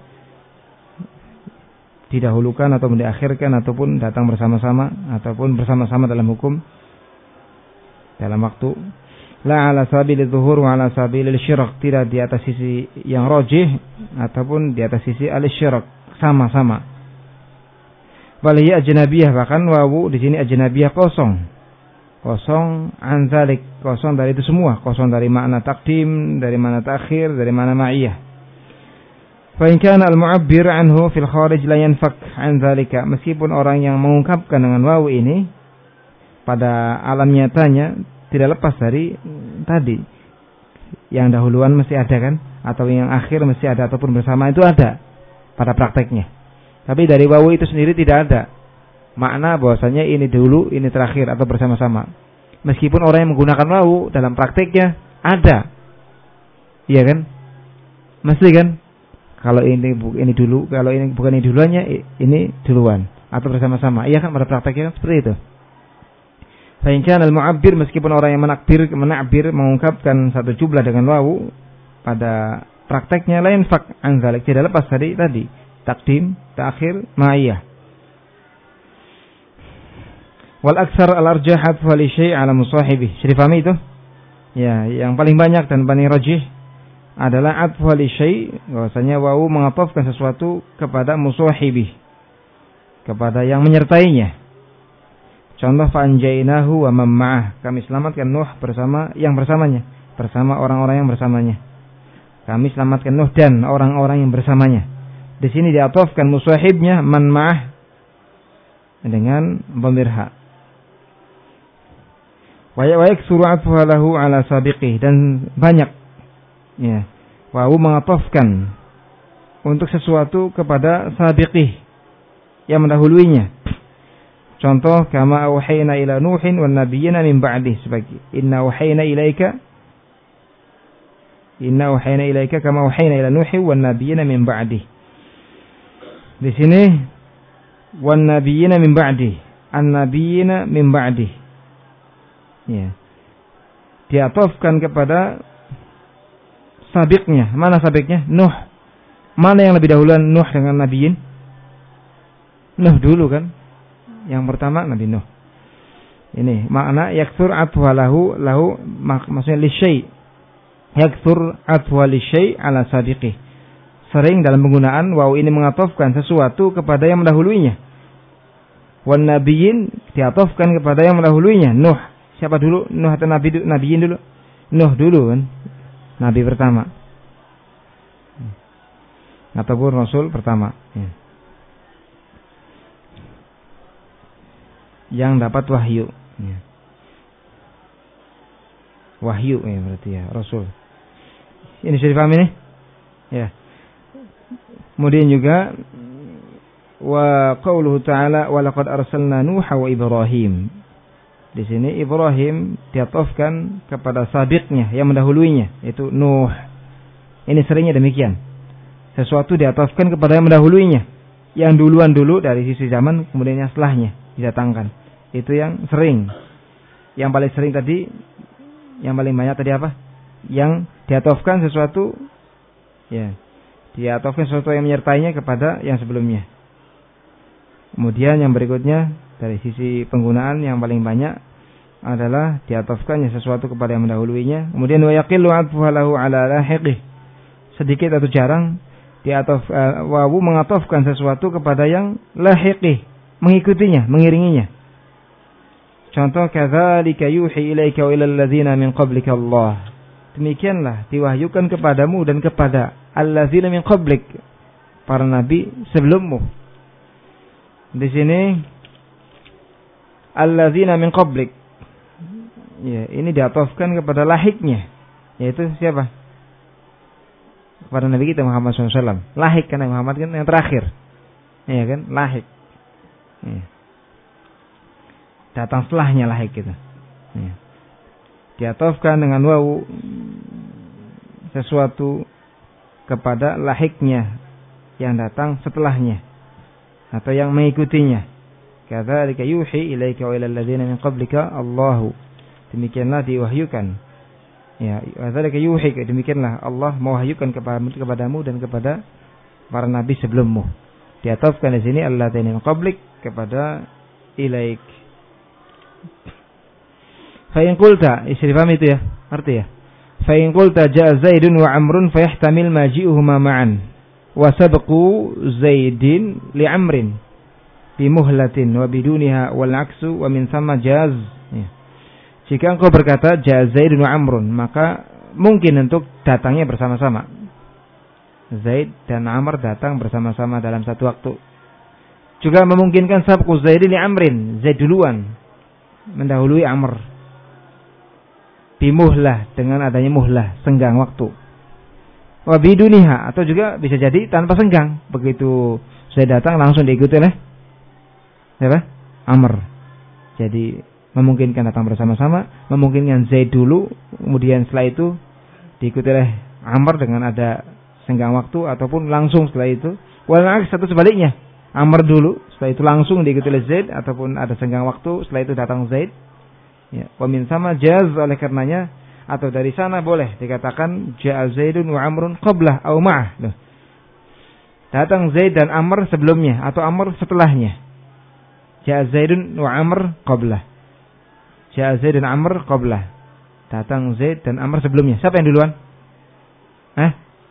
Speaker 1: didahulukan atau diakhirkan ataupun datang bersama-sama ataupun bersama-sama dalam hukum dalam waktu. La ala sabilil zuhur wa ala sabilil syirak, tidak di atas sisi yang rajih ataupun di atas sisi al-syirak, sama-sama. Wal hiya ajnabiyah, bahkan wawu di sini ajnabiyah, kosong. Kosong an zalik, kosong dari itu semua, kosong dari makna takdim, dari makna takhir, dari makna ma'iyah. Fa in kana al-mu'abbir anhu fil kharij la yanfak an zalika, meskipun orang yang mengungkapkan dengan wawu ini pada alam nyatanya tidak lepas dari tadi, yang dahuluan mesti ada kan, atau yang akhir mesti ada, ataupun bersama itu ada pada prakteknya. Tapi dari wawu itu sendiri tidak ada makna bahwasanya ini dulu, ini terakhir atau bersama-sama. Meskipun orang yang menggunakan wawu dalam prakteknya ada, iya kan? Mesti kan? Kalau ini ini dulu, kalau ini bukan ini duluannya, ini duluan atau bersama-sama. Iya kan, pada prakteknya kan seperti itu. Fa in kana al-mu'abbir, meskipun orang yang menakbir, menakbir mengungkapkan satu jumlah dengan wawu pada prakteknya, lain fak an zalik, tidak lepas dari tadi takdim, ta'khir, ma'iyah. Wal aksar al-arjahat wa li syai' ala musahibi. Sudah paham itu? Ya, yang paling banyak dan paling rajih adalah atfu li syai', bahwasanya wawu mengatofkan sesuatu kepada musahibi, kepada yang menyertainya. Contoh, fa'anjainahu wa man ma'ah, kami selamatkan Nuh bersama yang bersamanya, bersama orang-orang yang bersamanya. Kami selamatkan Nuh dan orang-orang yang bersamanya. Di sini diatofkan musahibnya man ma'ah dengan dhamir ha. Wa yaksuru atfuha lahu ala sabiqih, dan banyak ya wawu mengatofkan untuk sesuatu kepada sabiqih, yang mendahuluinya. Contoh, kama auhayna ila Nuhin wan nabiyyina min ba'dih, sebagai inna auhayna ilaika Inna wahayna ilaika kama wahayna ila Nuhi wan nabiyina min ba'di. Di sini wan nabiyina min ba'di, an nabiyina min ba'di. Ya. Diatofkan kepada sabiqnya. Mana sabiqnya? Nuh. Mana yang lebih dahuluan Nuh dengan nabiyin? Nuh dulu kan? Yang pertama Nabi Nuh. Ini makna yaktsur atwa lahu lahu mak, maksudnya li syai'. Yaktsur atwa li syai' ala sabiqih. Sering dalam penggunaan waw ini mengatofkan sesuatu kepada yang mendahuluinya. Wan nabiyyin diatofkan kepada yang mendahuluinya. Nuh. Siapa dulu? Nuh atau nabi dulu? Nabiyin dulu? Nuh dulu kan? Nabi pertama. Ataupun rasul pertama. Ya. Yang dapat wahyu. Ya. Wahyu ya berarti ya, rasul. Ini sudah dipahami nih? Ya. Kemudian juga wa qauluhu ta'ala wa laqad arsalna Nuha wa Ibrahim. Di sini Ibrahim diatofkan kepada sabiqnya yang mendahuluinya, yaitu Nuh. Ini seringnya demikian. Sesuatu diatofkan kepada yang mendahuluinya, yang duluan dulu dari sisi zaman, kemudian yang setelahnya didatangkan. Itu yang sering. Yang paling sering tadi, yang paling banyak tadi apa? Yang diatofkan sesuatu, ya, diatofkan sesuatu yang menyertainya kepada yang sebelumnya. Kemudian yang berikutnya dari sisi penggunaan yang paling banyak adalah diatofkannya sesuatu kepada yang mendahuluinya. Kemudian wa yaqillu 'atfuhu lahu 'ala lahiqih. Sedikit atau jarang diatof uh, wawu mengatofkan sesuatu kepada yang lahiqih, mengikutinya, mengiringinya. Contoh kadzalika yuhi ilaika wa ilal ladzina min qablika Allah. Demikianlah diwahyukan kepadamu dan kepada alladzina min qablik, para nabi sebelummu. Di sini alladzina min qablik, ya, ini diatofkan kepada lahiknya, yaitu siapa? Kepada Nabi kita Muhammad shallallahu alaihi wasallam. Lahik kan Muhammad kan yang terakhir, ya kan, lahik. Ya. Datang setelahnya lahik kita. Ya. Diatofkan dengan wawu sesuatu kepada lahiknya yang datang setelahnya atau yang mengikutinya. Kadzalika yuhi ilaika wa ilal ladzina min qablika Allahu. Demikianlah diwahyukan. Ya, kadzalika yuhi, demikianlah Allah mewahyukan kepadamu dan kepada para nabi sebelummu. Diatofkan di sini alladzina min qablik kepada ilaik. Fa in qulta, isi dipahami itu ya, arti ya. Fa in qulta ja'a Zaidun wa Amrun fayahtamil maji'uhuma ma'an wa sabqu Zaidin li Amrin bimuhlatin wa biduniha wal aksu wa min thamma jaz. Ya. Jika engkau berkata ja'a Zaidun wa Amrun, maka mungkin untuk datangnya bersama-sama. Zaid dan Amr datang bersama-sama dalam satu waktu. Juga memungkinkan sabqu Zaidin li Amrin, Zaid duluan mendahului Amr. Bimuhlah, dengan adanya muhlah, senggang waktu. Wa biduniha, atau juga bisa jadi tanpa senggang. Begitu Zaid datang langsung diikuti oleh siapa? Amr. Jadi memungkinkan datang bersama-sama, memungkinkan Zaid dulu, kemudian setelah itu diikuti oleh Amr dengan ada senggang waktu, ataupun langsung setelah itu. Wal satu sebaliknya, Amr dulu, setelah itu langsung diikuti oleh Zaid, ataupun ada senggang waktu, setelah itu datang Zaid. Ya, wa min sama jaz, oleh karenanya atau dari sana boleh dikatakan ja'a Zaidun wa Amrun qablah au ma'ah. Datang Zaid dan Amr sebelumnya atau Amr setelahnya. Ja'a Zaidun wa Amr qablah. Ja'a Zaid dan Amr qablah. Datang Zaid dan Amr sebelumnya. Siapa yang duluan? Hah?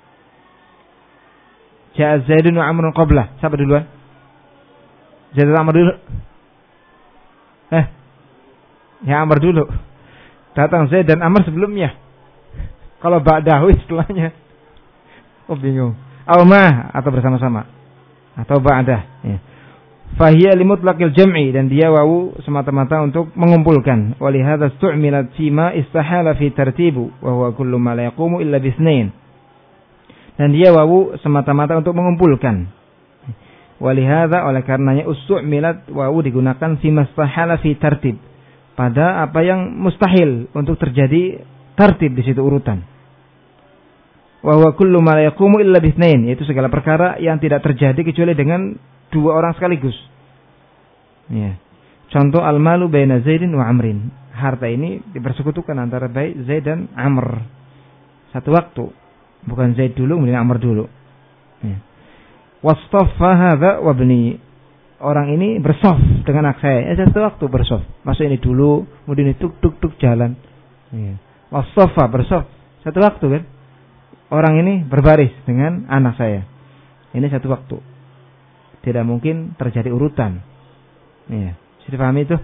Speaker 1: Ja'a Zaidun wa Amrun qablah. Siapa duluan? Zaid dan Amr dulu. Eh? Ya Amr dulu. Datang Zaid dan Amr sebelumnya. Kalau ba'dahu setelahnya. Oh bingung. Al-mah atau bersama-sama. Atau ba'dah. Ya. Fahiyya limutlaqil jam'i, dan dia wawu semata-mata untuk mengumpulkan. Walihadza istu'milat fima istahala fi tartibu wa huwa kullu ma la yaqumu illa bisnain. Dan dia wawu semata-mata untuk mengumpulkan. Walihadza, oleh karenanya ustu'milat, wawu digunakan fima istahala fi tartib, pada apa yang mustahil untuk terjadi tartib di situ urutan. wa huwa kullu ma la yaqumu illa bitsnain, yaitu segala perkara yang tidak terjadi kecuali dengan dua orang sekaligus. Ya. Contoh al-malu baina Zaidin wa Amrin. Harta ini dipersekutukan antara baik Zaid dan Amr. Satu waktu. Bukan Zaid dulu kemudian Amr dulu. Ya. Wastaffa hadza wa ibni. Orang ini bersaf dengan anak saya. Ya, satu waktu bersaf. Masuk ini dulu, kemudian ini tuk tuk tuk jalan. Ya. Wastaffa bersaf. Satu waktu kan. Orang ini berbaris dengan anak saya. Ini satu waktu. Tidak mungkin terjadi urutan. Ya. Sudah paham itu?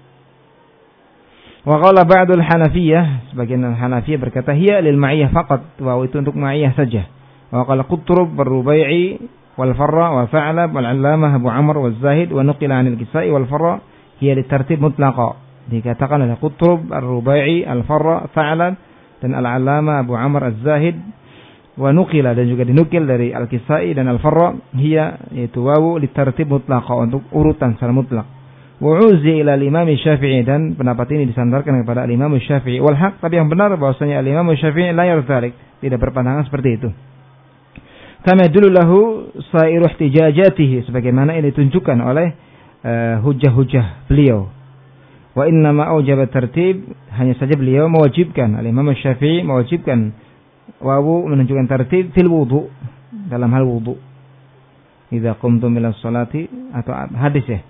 Speaker 1: Wa qala ba'dul Hanafiyah, sebagian Hanafiyah berkata hiya lil ma'iyah faqat, wa itu untuk ma'iyah saja. Wa qala Qutrub war-Rubai'i wal Farra wa Fa'lab wal 'Allamah Abu Amr wal Zahid wa nuqila 'anil Kisai wal Farra hiya litartib mutlaqa. Dikatakan oleh Qutrub, ar-Rubai'i, al-Farra, Fa'lab dan al-'Allamah Abu Amr az-Zahid wa nuqila dan juga dinukil dari al-Kisai dan al-Farra hiya yaitu wawu litartib mutlaqa untuk urutan secara mutlak. Wa'uzi ila al-Imam Syafi'i dan pendapat ini disandarkan kepada al-Imam Syafi'i wal haq, tapi yang benar bahwasanya al-Imam Syafi'i la yardzalik, tidak berpandangan seperti itu. Kama dulu lahu sairu ihtijajatihi, sebagaimana ini ditunjukkan oleh uh, hujah-hujah beliau. Wa inna ma aujaba tartib, hanya saja beliau mewajibkan, al-Imam Syafi'i mewajibkan wawu menunjukkan tartib fil wudu, dalam hal wudu. Idza qumtum ila sholati, atau hadis ya.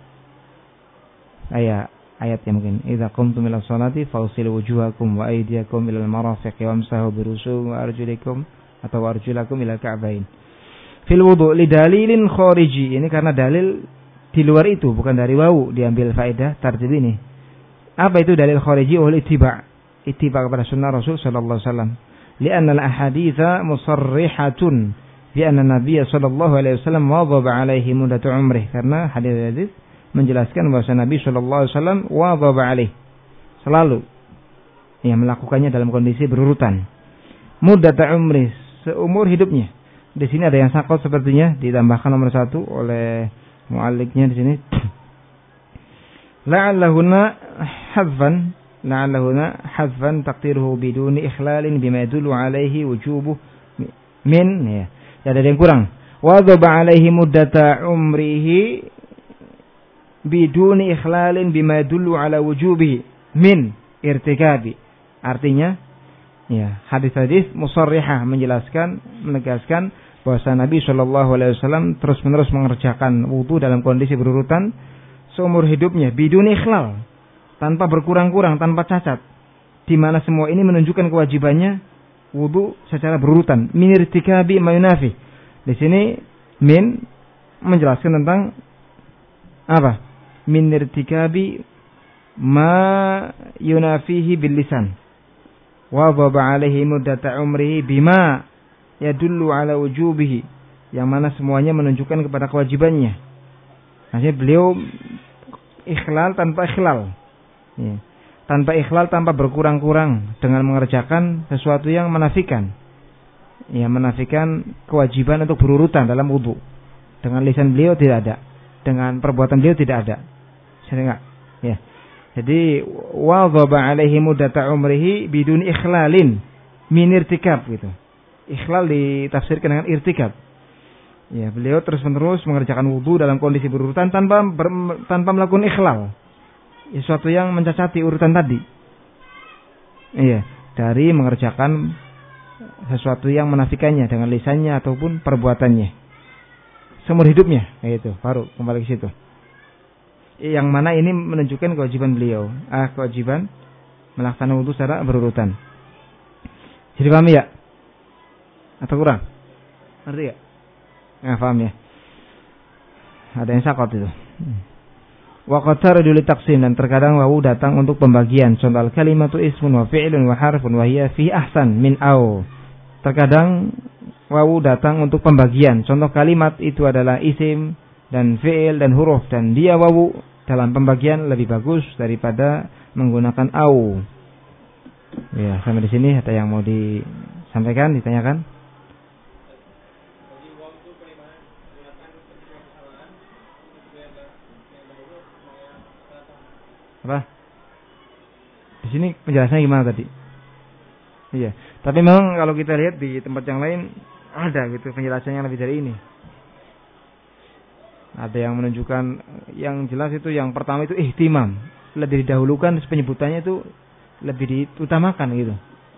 Speaker 1: Ayat ayat yang mungkin idza qumtum ila sholati fawsilu wujuhakum wa aydiyakum ila al-marafiq wamsahu birusukum wa arjulikum atau arjulakum ila al-ka'bain fil wudu li dalilin khariji. Ini karena dalil di luar itu, bukan dari wawu diambil faedah tartib ini. Apa itu dalil khariji? Wal ittiba', ittiba' kepada sunnah Rasul sallallahu alaihi wasallam. Li'anna al-ahaditsa musarrihatun bi anna Nabiy sallallahu alaihi wasallam wadaba alaihi muddatu umrih, karena hadis-hadis menjelaskan bahwa Nabi sallallahu alaihi wasallam wadaba alaihi, selalu ya melakukannya dalam kondisi berurutan. Muddatu umrih, seumur hidupnya. Di sini ada yang sakot sepertinya, ditambahkan nomor satu oleh mualliknya di sini. La'allahuna hadzan, la'allahuna hadzan taqdiruhu biduni ikhlalin bima yadullu alaihi wujubuh min, ya. Ya, ada yang kurang. Wadaba alaihi muddata umrihi biduni ikhlalin bima yadullu ala wujubihi min irtikabi. Artinya ya, hadis-hadis musarrihah menjelaskan, menegaskan bahwa Nabi sallallahu alaihi wasallam terus-menerus mengerjakan wudu dalam kondisi berurutan seumur hidupnya, bidun ikhlal, tanpa berkurang-kurang, tanpa cacat. Di mana semua ini menunjukkan kewajibannya wudu secara berurutan. Min irtikabi ma yunafi. Di sini min menjelaskan tentang apa? Min irtikabi ma yunafihi bil lisan. Wa dhaba alaihi muddata umrihi bima yadullu ala wujubihi, yang mana semuanya menunjukkan kepada kewajibannya. Maksudnya beliau ikhlal tanpa ikhlal, ya. Tanpa ikhlal, tanpa berkurang-kurang dengan mengerjakan sesuatu yang menafikan, ya, menafikan kewajiban untuk berurutan dalam wudu. Dengan lisan beliau tidak ada, dengan perbuatan beliau tidak ada. Saya enggak, ya. Jadi wa dhaba alaihi muddata umrihi bidun ikhlalin min irtikab gitu. Ikhlal ditafsirkan dengan irtikab. Ya, beliau terus-menerus mengerjakan wudu dalam kondisi berurutan tanpa ber, tanpa melakukan ikhlal. Ya, sesuatu yang mencacati urutan tadi. Iya, dari mengerjakan sesuatu yang menafikannya dengan lisannya ataupun perbuatannya. Seumur hidupnya, yaitu baru kembali ke situ. Yang mana ini menunjukkan kewajiban beliau, ah kewajiban melaksanakan wudu secara berurutan. Jadi paham ya? Atau kurang? Ngerti ya? Nggak paham ya? Ada yang sakot itu. Wa qatar dulu taksim, dan terkadang wawu datang untuk pembagian. Contoh kalimatu ismun wa fi'lun wa harfun wa hiya fi ahsan min au. Terkadang wawu datang untuk pembagian. Contoh kalimat itu adalah isim dan fi'il dan huruf, dan dia wawu dalam pembagian lebih bagus daripada menggunakan au. Ya, sampai di sini ada yang mau disampaikan, ditanyakan? Apa? Di sini penjelasannya gimana tadi? Iya. Tapi memang kalau kita lihat di tempat yang lain ada gitu penjelasannya lebih dari ini. Ada yang menunjukkan yang jelas itu yang pertama itu ihtimam, lebih didahulukan penyebutannya itu lebih diutamakan gitu.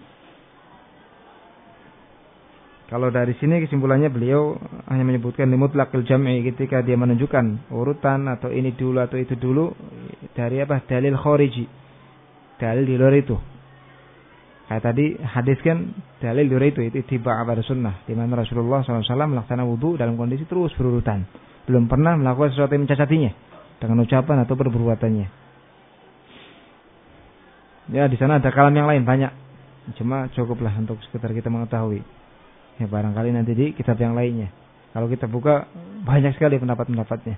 Speaker 1: Kalau dari sini kesimpulannya beliau hanya menyebutkan limutlaqil jam'i ketika dia menunjukkan urutan atau ini dulu atau itu dulu dari apa? Dalil khariji. Dalil di luar itu. Kayak tadi hadis kan dalil di luar itu itu ittiba' pada sunnah di mana Rasulullah shallallahu alaihi wasallam melaksanakan wudu dalam kondisi terus berurutan. Belum pernah melakukan sesuatu yang mencacatinya dengan ucapan atau perbuatannya. Ya, di sana ada kalam yang lain banyak. Cuma cukuplah untuk sekitar kita mengetahui. Ya barangkali nanti di kitab yang lainnya. Kalau kita buka banyak sekali pendapat-pendapatnya.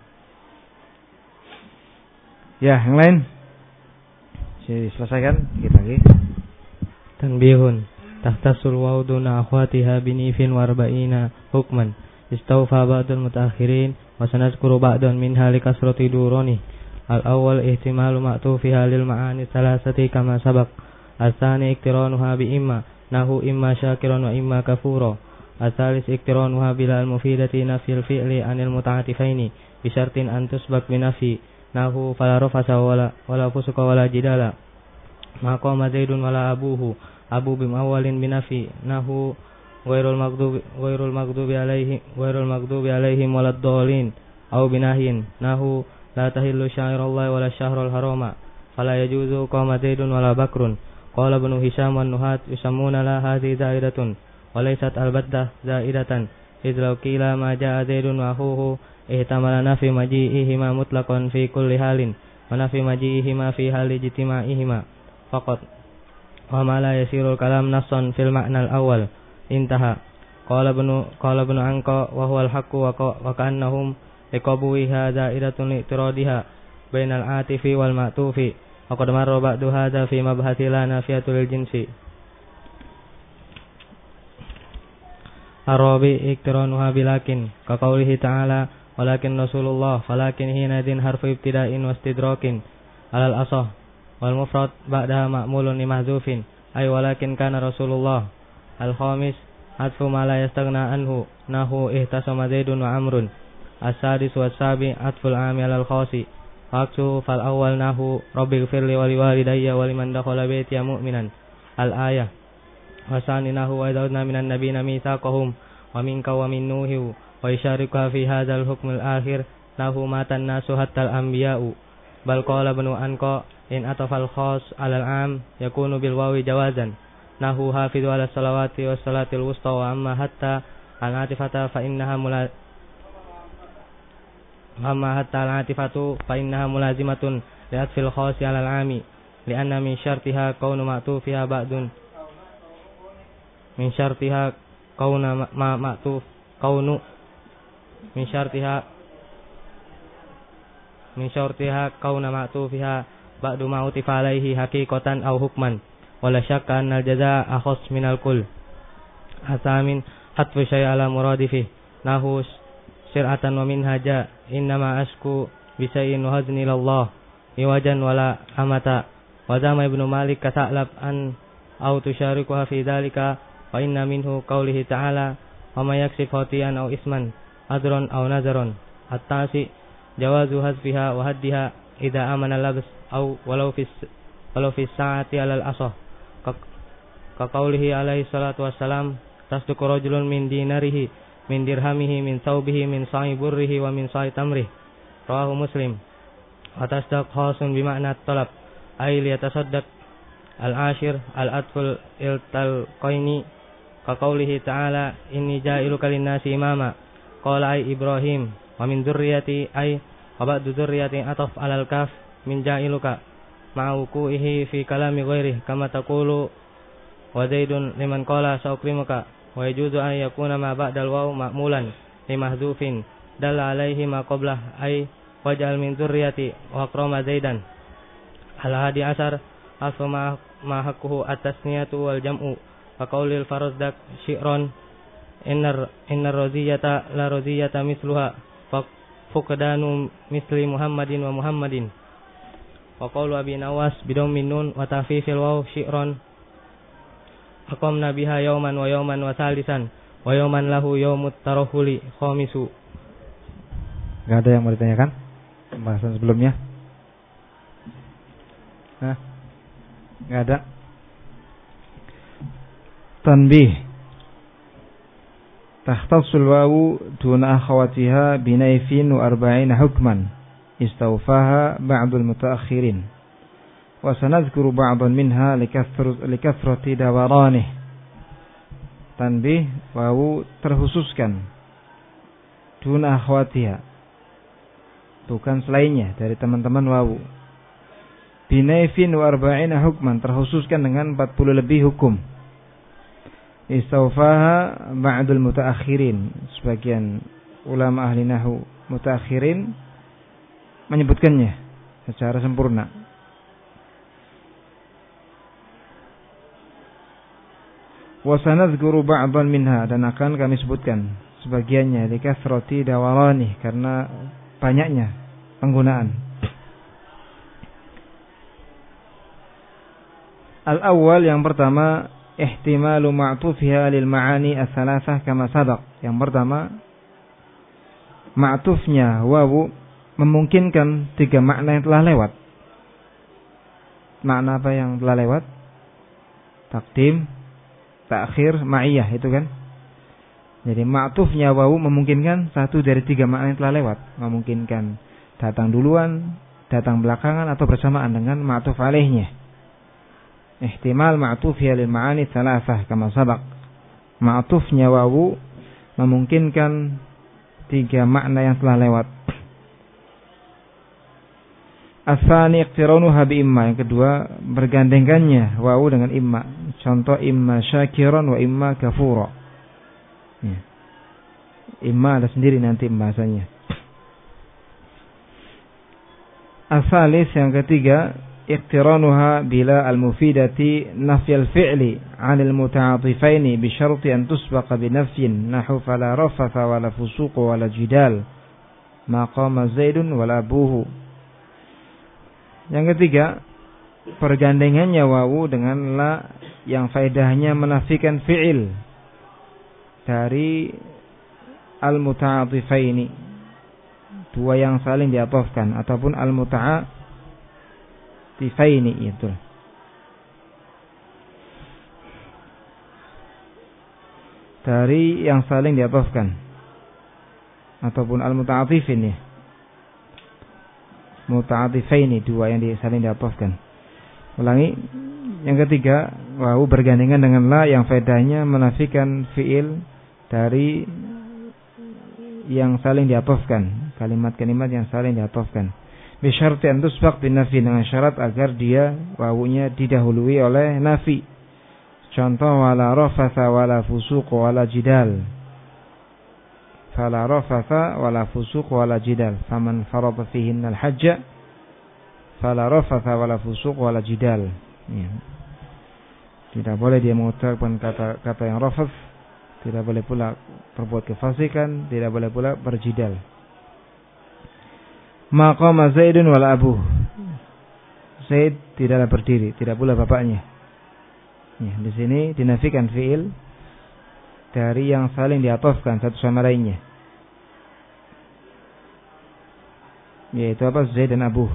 Speaker 1: Ya, yang lain. Selesaikan kita lagi.
Speaker 3: Tanbihun. Tahtasul wawduna akhwatiha binifin warba'ina hukman. Istawfa ba'dul mutaakhirin wa sanazkuru ba'dan minha likasrati durani. Al-awwal ihtimalu ma'tufiha lil ma'ani salasati kama sabaq. Al-thani iktiranuha bi imma nahu imma syakiran wa imma kafura. Al-thalis iktiranuha bilal mufidati nafil fi'li anil muta'atifaini bisyartin an tusbak binafi nahu fala rafasa wala wala fusuka wala jidala maqama zaidun wala abuhu abu bim awalin binafi nahu ghairul maghdubi ghairul maghdubi alaihi ghairul maghdubi alaihim waladdallin au binahin nahu la tahillu syairallahi wala syahrul harama fala yajuzu qama zaidun wala bakrun qala ibnu Hisham wan nuhat yusammuna la hadhihi zaidatun walaysat albattah zaidatan idza qila ma jaa zaidun wa huhu ihtamala nafi maji'ihima mutlaqan fi kulli halin wa nafi maji'ihima fi hali ijtima'ihima faqat wa ma la yasirul kalam nassan fil ma'na al-awwal intaha qala ibnu qala ibnu anqa wa huwa al-haqqu wa ka'annahum liqabuhi hadza idatun li'tiradiha bainal atifi wal ma'tufi wa qad marra ba'du hadza fi mabhathi la nafiyatul jinsi. Arabi iktiranuha bilakin ka qaulihi ta'ala walakin Rasulullah falakin hina din harfu ibtida'in wastidrakin alal asah wal mufrad ba'daha ma'mulun li mahdzufin ay walakin kana Rasulullah. Al-khamis atfu ma la yastaghna anhu nahu ihtasama Zaidun wa Amrun. As-sadis wa sabi atful ami alal khasi waqtu fal awwal nahu rabbighfirli wa liwalidayya wa liman dakhala baitiya mu'minan al-ayah wasani nahu wa idawna minan nabiyina mitsaqahum wa minka wa min nuhi wa isyarikuha fi hadzal hukm al-akhir nahu matan nasu hatta al-anbiya'u bal qala ibnu anqa in atafal khas 'alal 'am yakunu bil wawi jawazan nahu hafizu 'ala salawati was salatil wusta wa amma hatta al-atifata fa innaha mula amma hatta al-atifatu fa innaha mulazimatun li atfil khas 'alal 'ami li anna min syartiha kaunu ma'tufiha ba'dun min syartiha kauna ma ma'tuf kaunu min syartiha min syartiha kauna ma'tufiha ba'du ma'utifa alaihi haqiqatan aw hukman wala syakka annal jazaa akhas minal kull. Asamin hatfu syai' ala muradifi nahu syir'atan wa minhaja innama asku bisayyin wa hazni lallah iwajan wala amata wa zama ibnu Malik kasa'lab an aw tusyarikuha fi dhalika wa inna minhu qawlihi ta'ala wa may yaksif khati'an aw isman adron aw nazaron. At-tasi jawazu hazfiha wa haddiha idza amana labs aw walau fis walau fis sa'ati 'alal asah ka qawlihi alaihi salatu wassalam tasduqu rajulun min dinarihi min dirhamihi min thawbihi min sa'i burrihi wa min sa'i tamrih rawahu Muslim. Wa tasdaq khasun bi ma'na talab ay liyatasaddaq al-ashir al-atful iltalqaini ka qaulihi ta'ala inni ja'iluka lin-nasi imama qala ay Ibrahim wa min dzurriyyati ay wa ba'du dzurriyyati ataf 'alal kaf min ja'iluka ma'uquihi fi kalami ghairihi kama taqulu wa zaidun liman qala sa'ukrimuka wa yajuzu an yakuna ma ba'dal waw ma'mulan li mahdzufin dalla 'alaihi ma qablah ay waj'al min dzurriyyati wa akrama zaidan. Al-hadi asar asma ma, ma haqquhu at-tasniyatu wal jam'u wa qaulil farazdak syi'ron innar innar raziyata la raziyata misluha fuqdanu misli Muhammadin wa Muhammadin wa qaulu abi Nawas bidom min nun wa tafifil waw syi'ron aqamna biha yawman wa yawman wa salisan wa yawman lahu yawmut tarahuli khamisu.
Speaker 1: Enggak ada yang mau ditanyakan pembahasan sebelumnya? Hah? Enggak ada. Tanbih. Takhtassul wawu duna akhawatiha binayfin wa arba'ina hukman istawfaha ba'dul mutaakhirin wa sanadhkuru ba'dan minha likathrati dawaranih. Tanbih, wawu terkhususkan duna akhawatiha, bukan selainnya dari teman-teman wawu. Binayfin wa arba'ina hukman, terkhususkan dengan empat puluh lebih hukum. Istawfaha ba'dul mutaakhirin, sebagian ulama ahli nahwu mutaakhirin menyebutkannya secara sempurna. Wa sanadhkuru ba'dan minha, dan akan kami sebutkan sebagiannya likathrati dawarani, karena banyaknya penggunaan. Al-awwal, yang pertama, ihtimalu ma'tufiha lil ma'ani ats-tsalatsah kama sabaq. Yang pertama, ma'tufnya wawu memungkinkan tiga makna yang telah lewat. Makna apa yang telah lewat? Takdim, ta'khir, ma'iyah, itu kan. Jadi ma'tufnya wawu memungkinkan satu dari tiga makna yang telah lewat. Memungkinkan datang duluan, datang belakangan, atau bersamaan dengan ma'tuf alaihnya. Ihtimal ma'tufnya lil ma'ani tsalatsah kama sabaq. Ma'tufnya wawu memungkinkan tiga makna yang telah lewat. As-tsani iqtiranuha bi imma, yang kedua bergandengkannya wawu dengan imma. Contoh imma syakiran wa imma kafura. Ya. Imma ada sendiri nanti bahasanya. As-salis, yang ketiga, iqtiranuha bila al-mufidati nafyal fi'li 'anil muta'atifaini bi syarti an tusbaqa bi nafyin nahu fala rafatha wala fusuq wala jidal ma qama Zaidun wala abuhu. Yang ketiga, pergandengannya wawu dengan la yang faedahnya menafikan fi'il dari al-muta'atifaini, dua yang saling diatofkan, ataupun al-muta'a tifaini, itu dari yang saling diatofkan, ataupun al-muta'atifin, ya, muta'atifaini, dua yang saling diatofkan. Ulangi, yang ketiga, wawu bergandengan dengan la yang faedahnya menafikan fiil dari yang saling diatofkan, kalimat-kalimat yang saling diatofkan. Bisyarti an tusbaq bin nafi, dengan syarat agar dia wawunya didahului oleh nafi. Contoh, wala rafatha wala fusuq wala jidal. Fala rafatha wala fusuq wala jidal. Faman farada fihinna al-hajja fala rafatha wala fusuq wala jidal. Ya. Tidak boleh dia mengucapkan kata-kata yang rafath, tidak boleh pula berbuat kefasikan, tidak boleh pula berjidal. Maqama Zaidun wala abuh. Zaid tidaklah berdiri, tidak pula bapaknya. Ya, di sini dinafikan fiil dari yang saling diatofkan satu sama lainnya. Yaitu apa? Zaid dan abuh.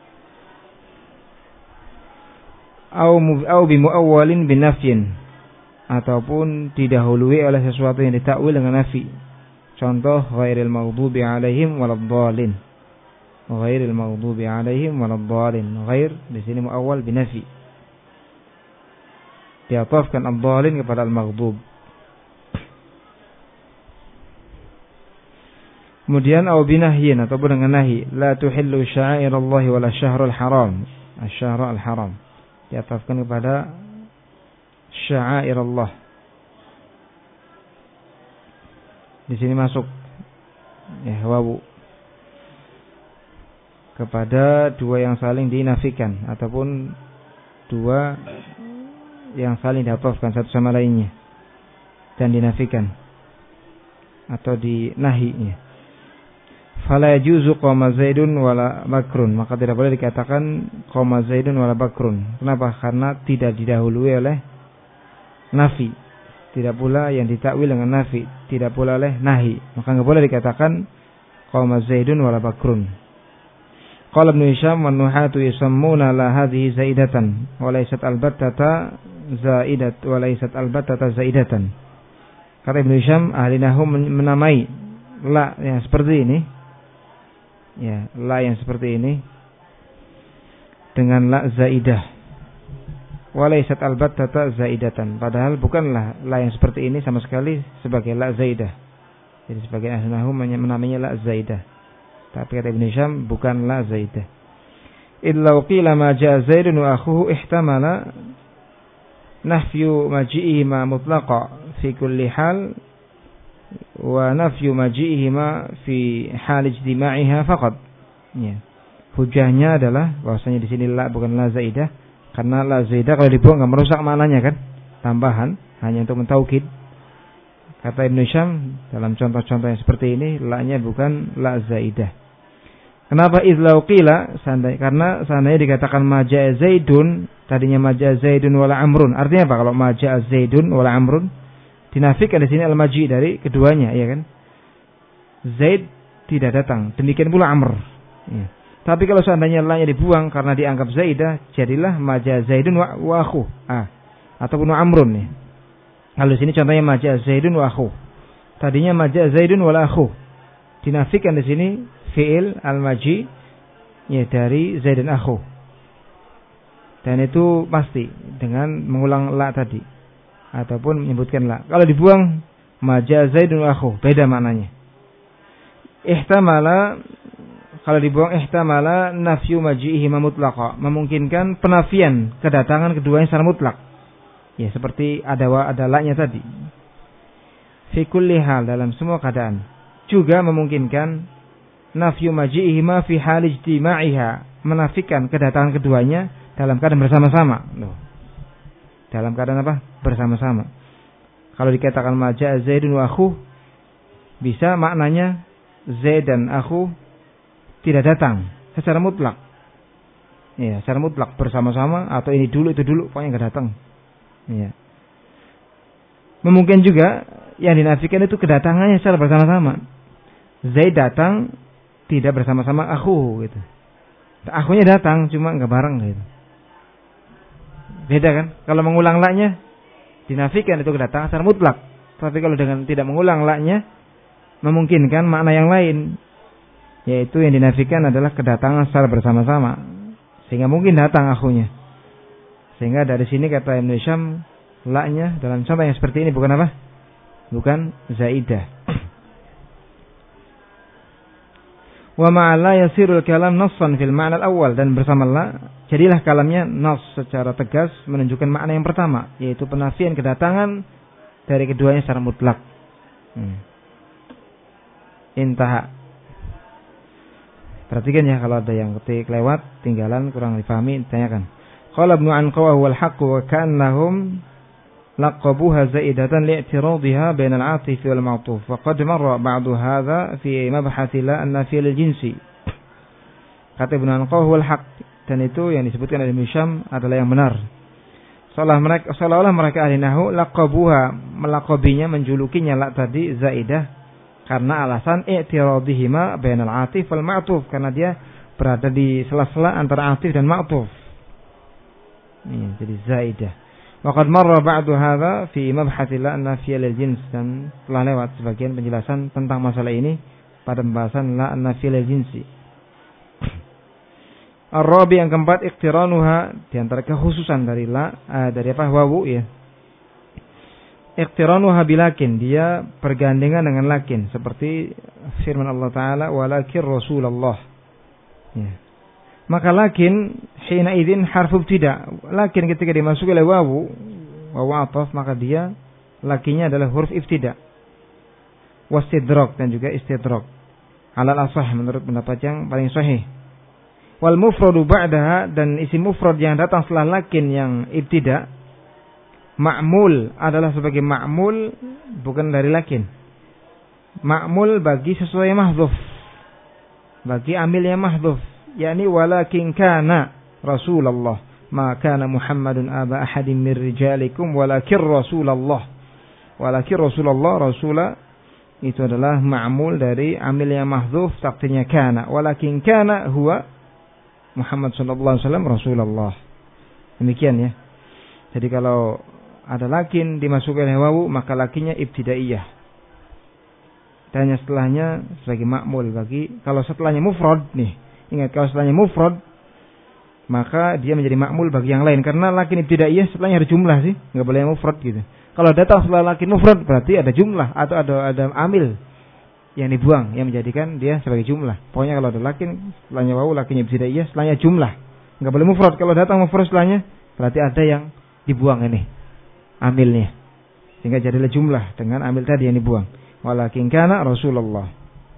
Speaker 1: Au au bi muawwalin bin nafyin, ataupun didahului oleh sesuatu yang ditakwil dengan nafi. Contoh, ghairil maghdubi alaihim waladdallin. Ghairil maghdubi alaihim waladdallin. Ghair di sini muawwal binafi, diatofkan ad-dallin kepada al-maghdub. Kemudian au binahyin, ataupun dengan nahi, la tuhillu sya'airallahi wala syahrul haram. Asy-syahrul haram diatofkan kepada sya'airallah. Di sini masuk ya wawu kepada dua yang saling dinafikan, ataupun dua yang saling diatofkan satu sama lainnya dan dinafikan atau dinahinya. Fala yajuzu qama Zaidun wala Bakrun, maka tidak boleh dikatakan qama Zaidun wala Bakrun. Kenapa? Karena tidak didahului oleh nafi, tidak pula yang ditakwil dengan nafi, tidak pula oleh nahi. Maka enggak boleh dikatakan qama Zaidun wala Bakrun. Qala Ibnu Hisham wan nuhatu yusammuna la hadhihi zaidatan wa laysat albattata zaidat wa laysat albattata zaidatan. Kata Ibnu Hisham, ahli nahwu menamai la yang seperti ini, ya, la yang seperti ini dengan la zaidah. Wa laysat albattata zaidatan. Padahal bukanlah la yang seperti ini sama sekali sebagai la zaidah. Jadi sebagian ahli nahwu menamainya la zaidah. Tapi kata Ibnu Hisham bukan la zaidah. Illa qila ma jaa Zaidun wa akhuhu ihtamala nafyu maji'ihi ma mutlaqa fi kulli hal wa nafyu maji'ihi ma fi hal ijtima'iha faqat. Ya. Hujahnya adalah bahwasanya di sini la bukan la zaidah, karena la zaidah kalau dibuang enggak merusak maknanya kan? Tambahan hanya untuk mentaukid. Kata Ibnu Hisham dalam contoh-contoh yang seperti ini la-nya bukan la zaidah. Kenapa izlau qila? Seandainya, karena seandainya dikatakan maja Zaidun, tadinya maja Zaidun wala Amrun. Artinya apa kalau maja Zaidun wala Amrun? Dinafikan di sini al-maji dari keduanya, ya kan? Zaid tidak datang, demikian pula Amr. Ya. Tapi kalau seandainya la-nya dibuang karena dianggap zaidah, jadilah maja Zaidun wa, wa akhu. Ah, ataupun wa Amrun ya. Kalau di sini contohnya maja Zaidun wa akhu. Tadinya maja Zaidun wala akhu. Dinafikan di sini fi'il al-maji ya dari Zaid dan akhu. Dan itu pasti dengan mengulang la tadi ataupun menyebutkan la. Kalau dibuang maja Zaidun wa akhu, beda maknanya. Ihtamala, kalau dibuang ihtamala nafyu maji'ihi mutlaqa, memungkinkan penafian kedatangan keduanya secara mutlak. Ya, seperti ada wa ada la-nya tadi. Fi kulli hal, dalam semua keadaan. Juga memungkinkan nafyu maji'ihi ma fi hal ijtima'iha, menafikan kedatangan keduanya dalam keadaan bersama-sama. Loh. Dalam keadaan apa? Bersama-sama. Kalau dikatakan maja Zaidun wa akhu, bisa maknanya Zaid dan akhu tidak datang secara mutlak. Ya, secara mutlak bersama-sama, atau ini dulu itu dulu pokoknya enggak datang. Ya. Memungkinkan juga yang dinafikan itu kedatangannya secara bersama-sama. Zaid datang tidak bersama-sama akhu gitu. Akhunya datang cuma enggak bareng gitu. Beda kan? Kalau mengulang la-nya dinafikan itu kedatangan secara mutlak. Tapi kalau dengan tidak mengulang la-nya memungkinkan makna yang lain, yaitu yang dinafikan adalah kedatangan secara bersama-sama. Sehingga mungkin datang akhunya. Sehingga dari sini kata Ibnu Hisham, la-nya dalam contoh yang seperti ini bukan apa? Bukan zaidah. Wa ma'ala yasirul kalam nassan fil ma'na al-awwal, dan bersama la jadilah kalamnya nas secara tegas menunjukkan makna yang pertama, yaitu penafian kedatangan dari keduanya secara mutlak. Hmm. Intaha. Perhatikan ya, kalau ada yang ketik lewat tinggalan kurang difahami tanyakan. Qala Ibnu Anqawah wal haqq wa ka'annahum laqabuha zaidatan li'tiradhiha bain al-'atif wal ma'tuf wa qad marra ba'du hadha fi mabhath la an-nafi lil-jinsi. Kata Ibnu Anqawah wal haqq, dan itu yang disebutkan oleh Hisham adalah yang benar. Seolah mereka seolah-olah mereka ahli nahwu laqabuha, melaqabinya, menjulukinya la tadi zaidah karena alasan i'tiradhihima bain al-'atif wal ma'tuf, karena dia berada di sela-sela antara atif dan ma'tuf. Ini jadi zaidah. Waqad marra ba'du hadza fi mabhathi la an-nafiy lil-jins, dan telah lewat sebagian penjelasan tentang masalah ini pada pembahasan la an-nafiy lil-jinsi. Ar-rabi, yang keempat, iqtiranuha, di antara kekhususan dari la uh, dari apa wawu ya. Iqtiranuha bilakin, dia bergandengan dengan lakin, seperti firman Allah Taala walakin Rasulullah. Ya. Maka lakin hina idzin harfu ibtida. Lakin ketika dimasuki oleh wawu, wawu ataf, maka dia lakinya adalah huruf ibtida. Wastidrak, dan juga istidrak. Alal asah, menurut pendapat yang paling sahih. Wal mufradu ba'daha, dan isim mufrad yang datang setelah lakin yang ibtida, ma'mul, adalah sebagai ma'mul bukan dari lakin. Ma'mul bagi sesuatu yang mahdzuf, bagi amil yang mahdzuf, yakni walakin kana Rasulullah. ma kana Muhammadun aba ahadin min rijalikum walakin Rasulullah. Walakin Rasulullah, Rasulah itu adalah ma'mul dari amil yang mahdzuf takdirnya kana. Walakin kana huwa Muhammad sallallahu alaihi wasallam Rasulullah. Demikian ya. Jadi kalau ada lakin dimasukkan wawu maka lakinnya ibtidaiyah. Dan yang setelahnya sebagai ma'mul bagi kalau setelahnya mufrad nih. Ingat kalau setelahnya mufrad maka dia menjadi ma'mul bagi yang lain karena lakin ibtidaiyah setelahnya ada jumlah sih, enggak boleh mufrad gitu. Kalau datang setelah lakin mufrad berarti ada jumlah atau ada ada amil yang dibuang yang menjadikan dia sebagai jumlah. Pokoknya kalau ada lakin setelahnya wawu lakinnya ibtidaiyah setelahnya jumlah. Enggak boleh mufrad. Kalau datang mufrad setelahnya berarti ada yang dibuang ini amilnya. Sehingga jadilah jumlah dengan amil tadi yang dibuang. Walakin kana Rasulullah.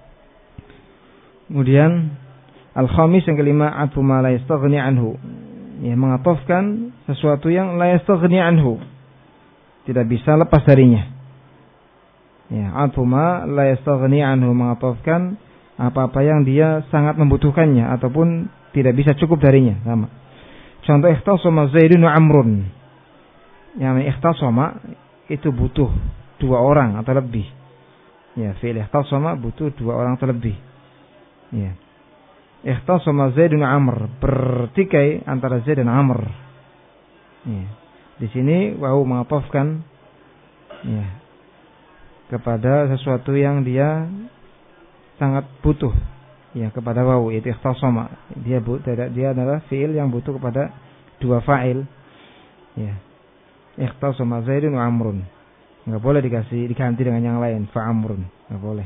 Speaker 1: Kemudian al-khamis yang kelima atfu ma la yastaghni anhu. Ya, mengatofkan sesuatu yang la yastaghni anhu. Tidak bisa lepas darinya. Ya, atfu ma la yastaghni anhu mengatofkan apa-apa yang dia sangat membutuhkannya ataupun tidak bisa cukup darinya, sama. Contoh ikhtasama Zaidun wa Amrun. Yang ikhtasama itu butuh dua orang atau lebih. Ya, fi'il ikhtasama butuh dua orang atau lebih. Ya. Ikhtasama Zaidun wa Amr, bertikai antara Zaid dan Amr. Ya. Di sini wawu mengatofkan ya kepada sesuatu yang dia sangat butuh ya kepada wawu itu ikhtasama. Dia butuh dia adalah fi'il yang butuh kepada dua fa'il. Ya. Ikhtasama Zaidun wa Amrun. Enggak boleh dikasih diganti dengan yang lain fa amrun, enggak boleh.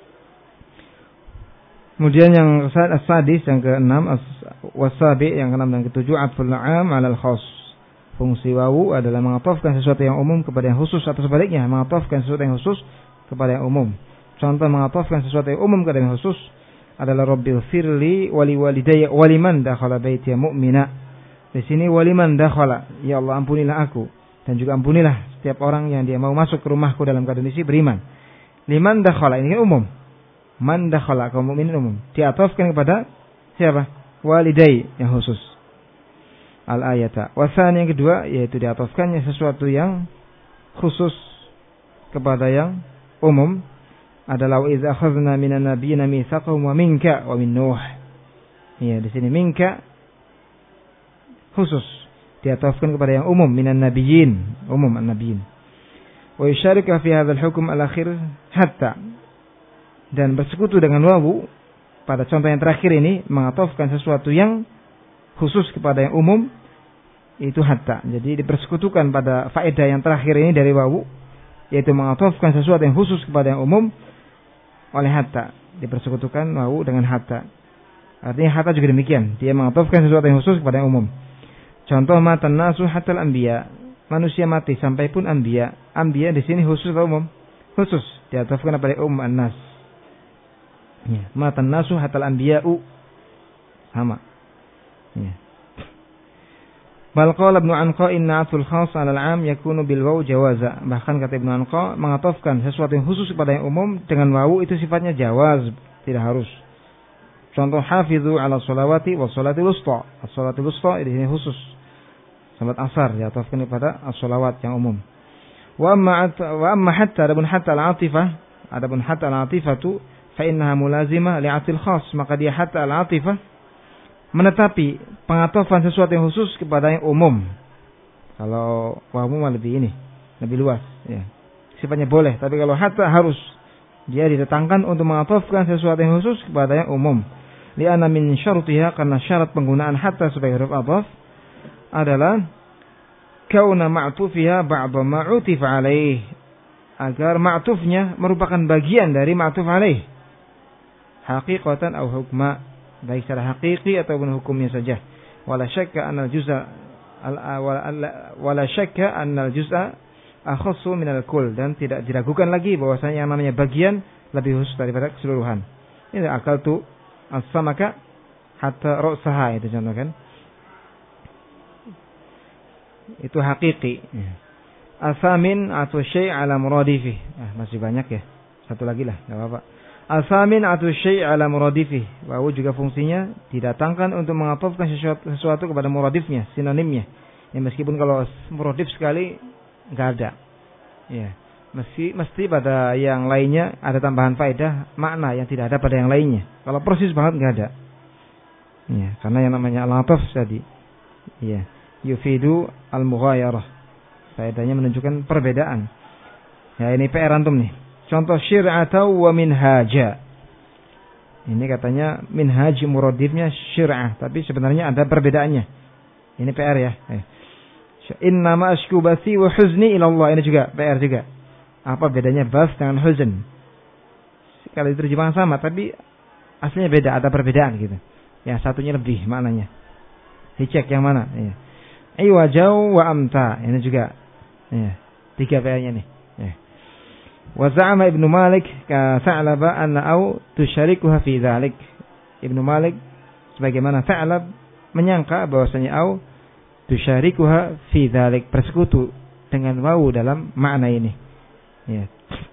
Speaker 1: Kemudian yang as-sadis yang keenam wasabi yang keenam dan ketujuh atful 'am 'alal khass. Fungsi wawu adalah mengatofkan sesuatu yang umum kepada yang khusus atau sebaliknya mengatofkan sesuatu yang khusus kepada yang umum. Contoh mengatofkan sesuatu yang umum kepada yang khusus adalah Rabbil firli wali walidayya waliman dakhala baitiya mu'mina. Di sini waliman dakhala, ya Allah ampunilah aku dan juga ampunilah setiap orang yang dia mau masuk ke rumahku dalam keadaan isi beriman. Liman dakhala ini umum. Man dakhala kaum mukminin umum. Diatofkan kepada siapa? Walidai yang khusus. Al-ayata. Wasan yang kedua yaitu diatofkannya sesuatu yang khusus kepada yang umum adalah wa idza akhadna minan nabiyina mitsaqahum wa minka wa min Nuh. Ya, di sini minka khusus diatofkan kepada yang umum minan nabiyyin, umum an-nabiyyin. Wa yusyariku fi hadzal hukm al-akhir hatta dan bersekutu dengan wawu pada contoh yang terakhir ini mengatofkan sesuatu yang khusus kepada yang umum itu hatta. Jadi dipersekutukan pada faedah yang terakhir ini dari wawu yaitu mengatofkan sesuatu yang khusus kepada yang umum oleh hatta. Dipersekutukan wawu dengan hatta. Artinya hatta juga demikian. Dia mengatofkan sesuatu yang khusus kepada yang umum. Contoh matan nasu hatal anbiya. Manusia mati sampai pun anbiya. Anbiya di sini khusus atau umum? Khusus. Diatofkan kepada umum an-nas. Ya. Matan nasu hatal anbiya'u. Sama. Ya. Bal qala Ibnu Anqa inna atul khas 'ala al-'am yakunu bil waw jawaza. Bahkan kata Ibnu Anqa mengatofkan sesuatu yang khusus kepada yang umum dengan wawu itu sifatnya jawaz, tidak harus. Contoh hafizu 'ala sholawati was sholatil wusta. As-sholatil wusta ini khusus. Salat asar diatofkan kepada as-sholawat yang umum. Wa amma wa amma hatta adapun hatta al-'atifah, adapun hatta al-'atifatu fa innaha mulazimah li'atil khas, maka dia hatta al-'atifah menetapi pengatofan sesuatu yang khusus kepada yang umum. Kalau wawu lebih ini, lebih luas. Ya. Sifatnya boleh, tapi kalau hatta harus dia didatangkan untuk mengatofkan sesuatu yang khusus kepada yang umum. Li'anna min syarutiha karena syarat penggunaan hatta sebagai huruf athaf adalah kauna ma'tufiha ba'da ma'utif alaih, agar ma'tufnya merupakan bagian dari ma'tuf alaih, haqiqatan atau hukma, baik secara hakiki ataupun hukumnya saja. Wala syakka anal juz'a wala syakka anal juz'a akhassu minal kull, dan tidak diragukan lagi bahwasanya yang namanya bagian lebih khusus daripada keseluruhan. Ini akal tu as-samaka hatta ra'saha, itu contoh kan. Itu hakiki. Asamin atau syai' ala muradifi. Ah, masih banyak ya. Satu lagi lah, enggak apa-apa. Asamin atu syai' ala muradifih. Wawu juga fungsinya didatangkan untuk mengatofkan sesuatu, sesuatu kepada muradifnya, sinonimnya. Ya, meskipun kalau muradif sekali enggak ada. Ya, mesti mesti pada yang lainnya ada tambahan faedah makna yang tidak ada pada yang lainnya. Kalau persis banget enggak ada. Ya, karena yang namanya al-ataf tadi. Ya, yufidu al-mughayarah. Faedahnya menunjukkan perbedaan. Ya, ini P R antum nih. Contoh syir'atau wa minhaja. Ini katanya minhaj muradifnya syir'ah, tapi sebenarnya ada perbedaannya. Ini P R ya. Eh. Innama ashku bathi wa huzni ila Allah. Ini juga P R juga. Apa bedanya bas dengan huzn? Kalau diterjemahkan sama, tapi aslinya beda, ada perbedaan gitu. Yang satunya lebih maknanya. Dicek yang mana? Ya. Iwajau wa amta. Ini juga. Ya. Tiga P R-nya nih. Ya. Wa za'ama Ibnu Malik ka Sa'laba anna au tusyarikuha fi dzalik. Ibnu Malik sebagaimana Sa'lab menyangka bahwasanya au tusyarikuha fi dzalik, bersekutu dengan wawu dalam makna ini. Ya.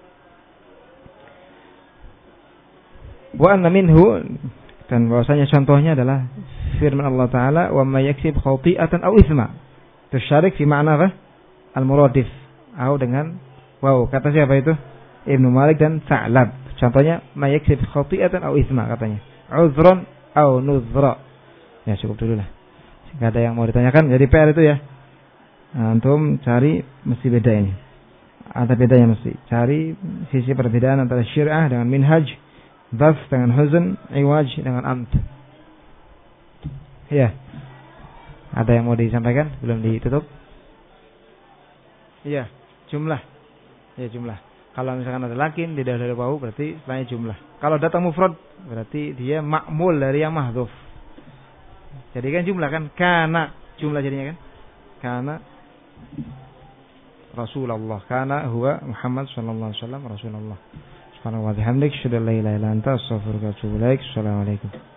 Speaker 1: Wa anna minhu, dan bahwasanya contohnya adalah firman Allah Taala, wa may yaksib khati'atan aw itsma. Tusyarik fi makna apa? Al-muradif. Au dengan wow, kata siapa itu? Ibnu Malik dan Sa'lab. Contohnya may yaksib khati'atan aw itsma katanya. Uzran aw nuzra. Ya, cukup dulu lah. Enggak ada yang mau ditanyakan. Jadi P R itu ya. Nah, antum cari mesti beda ini. Ada bedanya mesti. Cari sisi perbedaan antara syir'ah dengan minhaj, dhaf dengan huzn, iwaj dengan amt. Ya. Ada yang mau disampaikan? Belum ditutup? Iya, jumlah. Ya, jumlah. Kalau misalkan ada lakin tidak ada wawu berarti setelahnya jumlah. Kalau datang mufrad berarti dia ma'mul dari yang mahdhuf. Jadi kan jumlah kan, kana jumlah jadinya kan? Kana Rasulullah, kana huwa Muhammad sallallahu alaihi wasallam Rasulullah. Subhanallah wa bihamdik, asyhadu an la ilaha illa anta, astaghfiruka wa atubu ilaik. Assalamualaikum.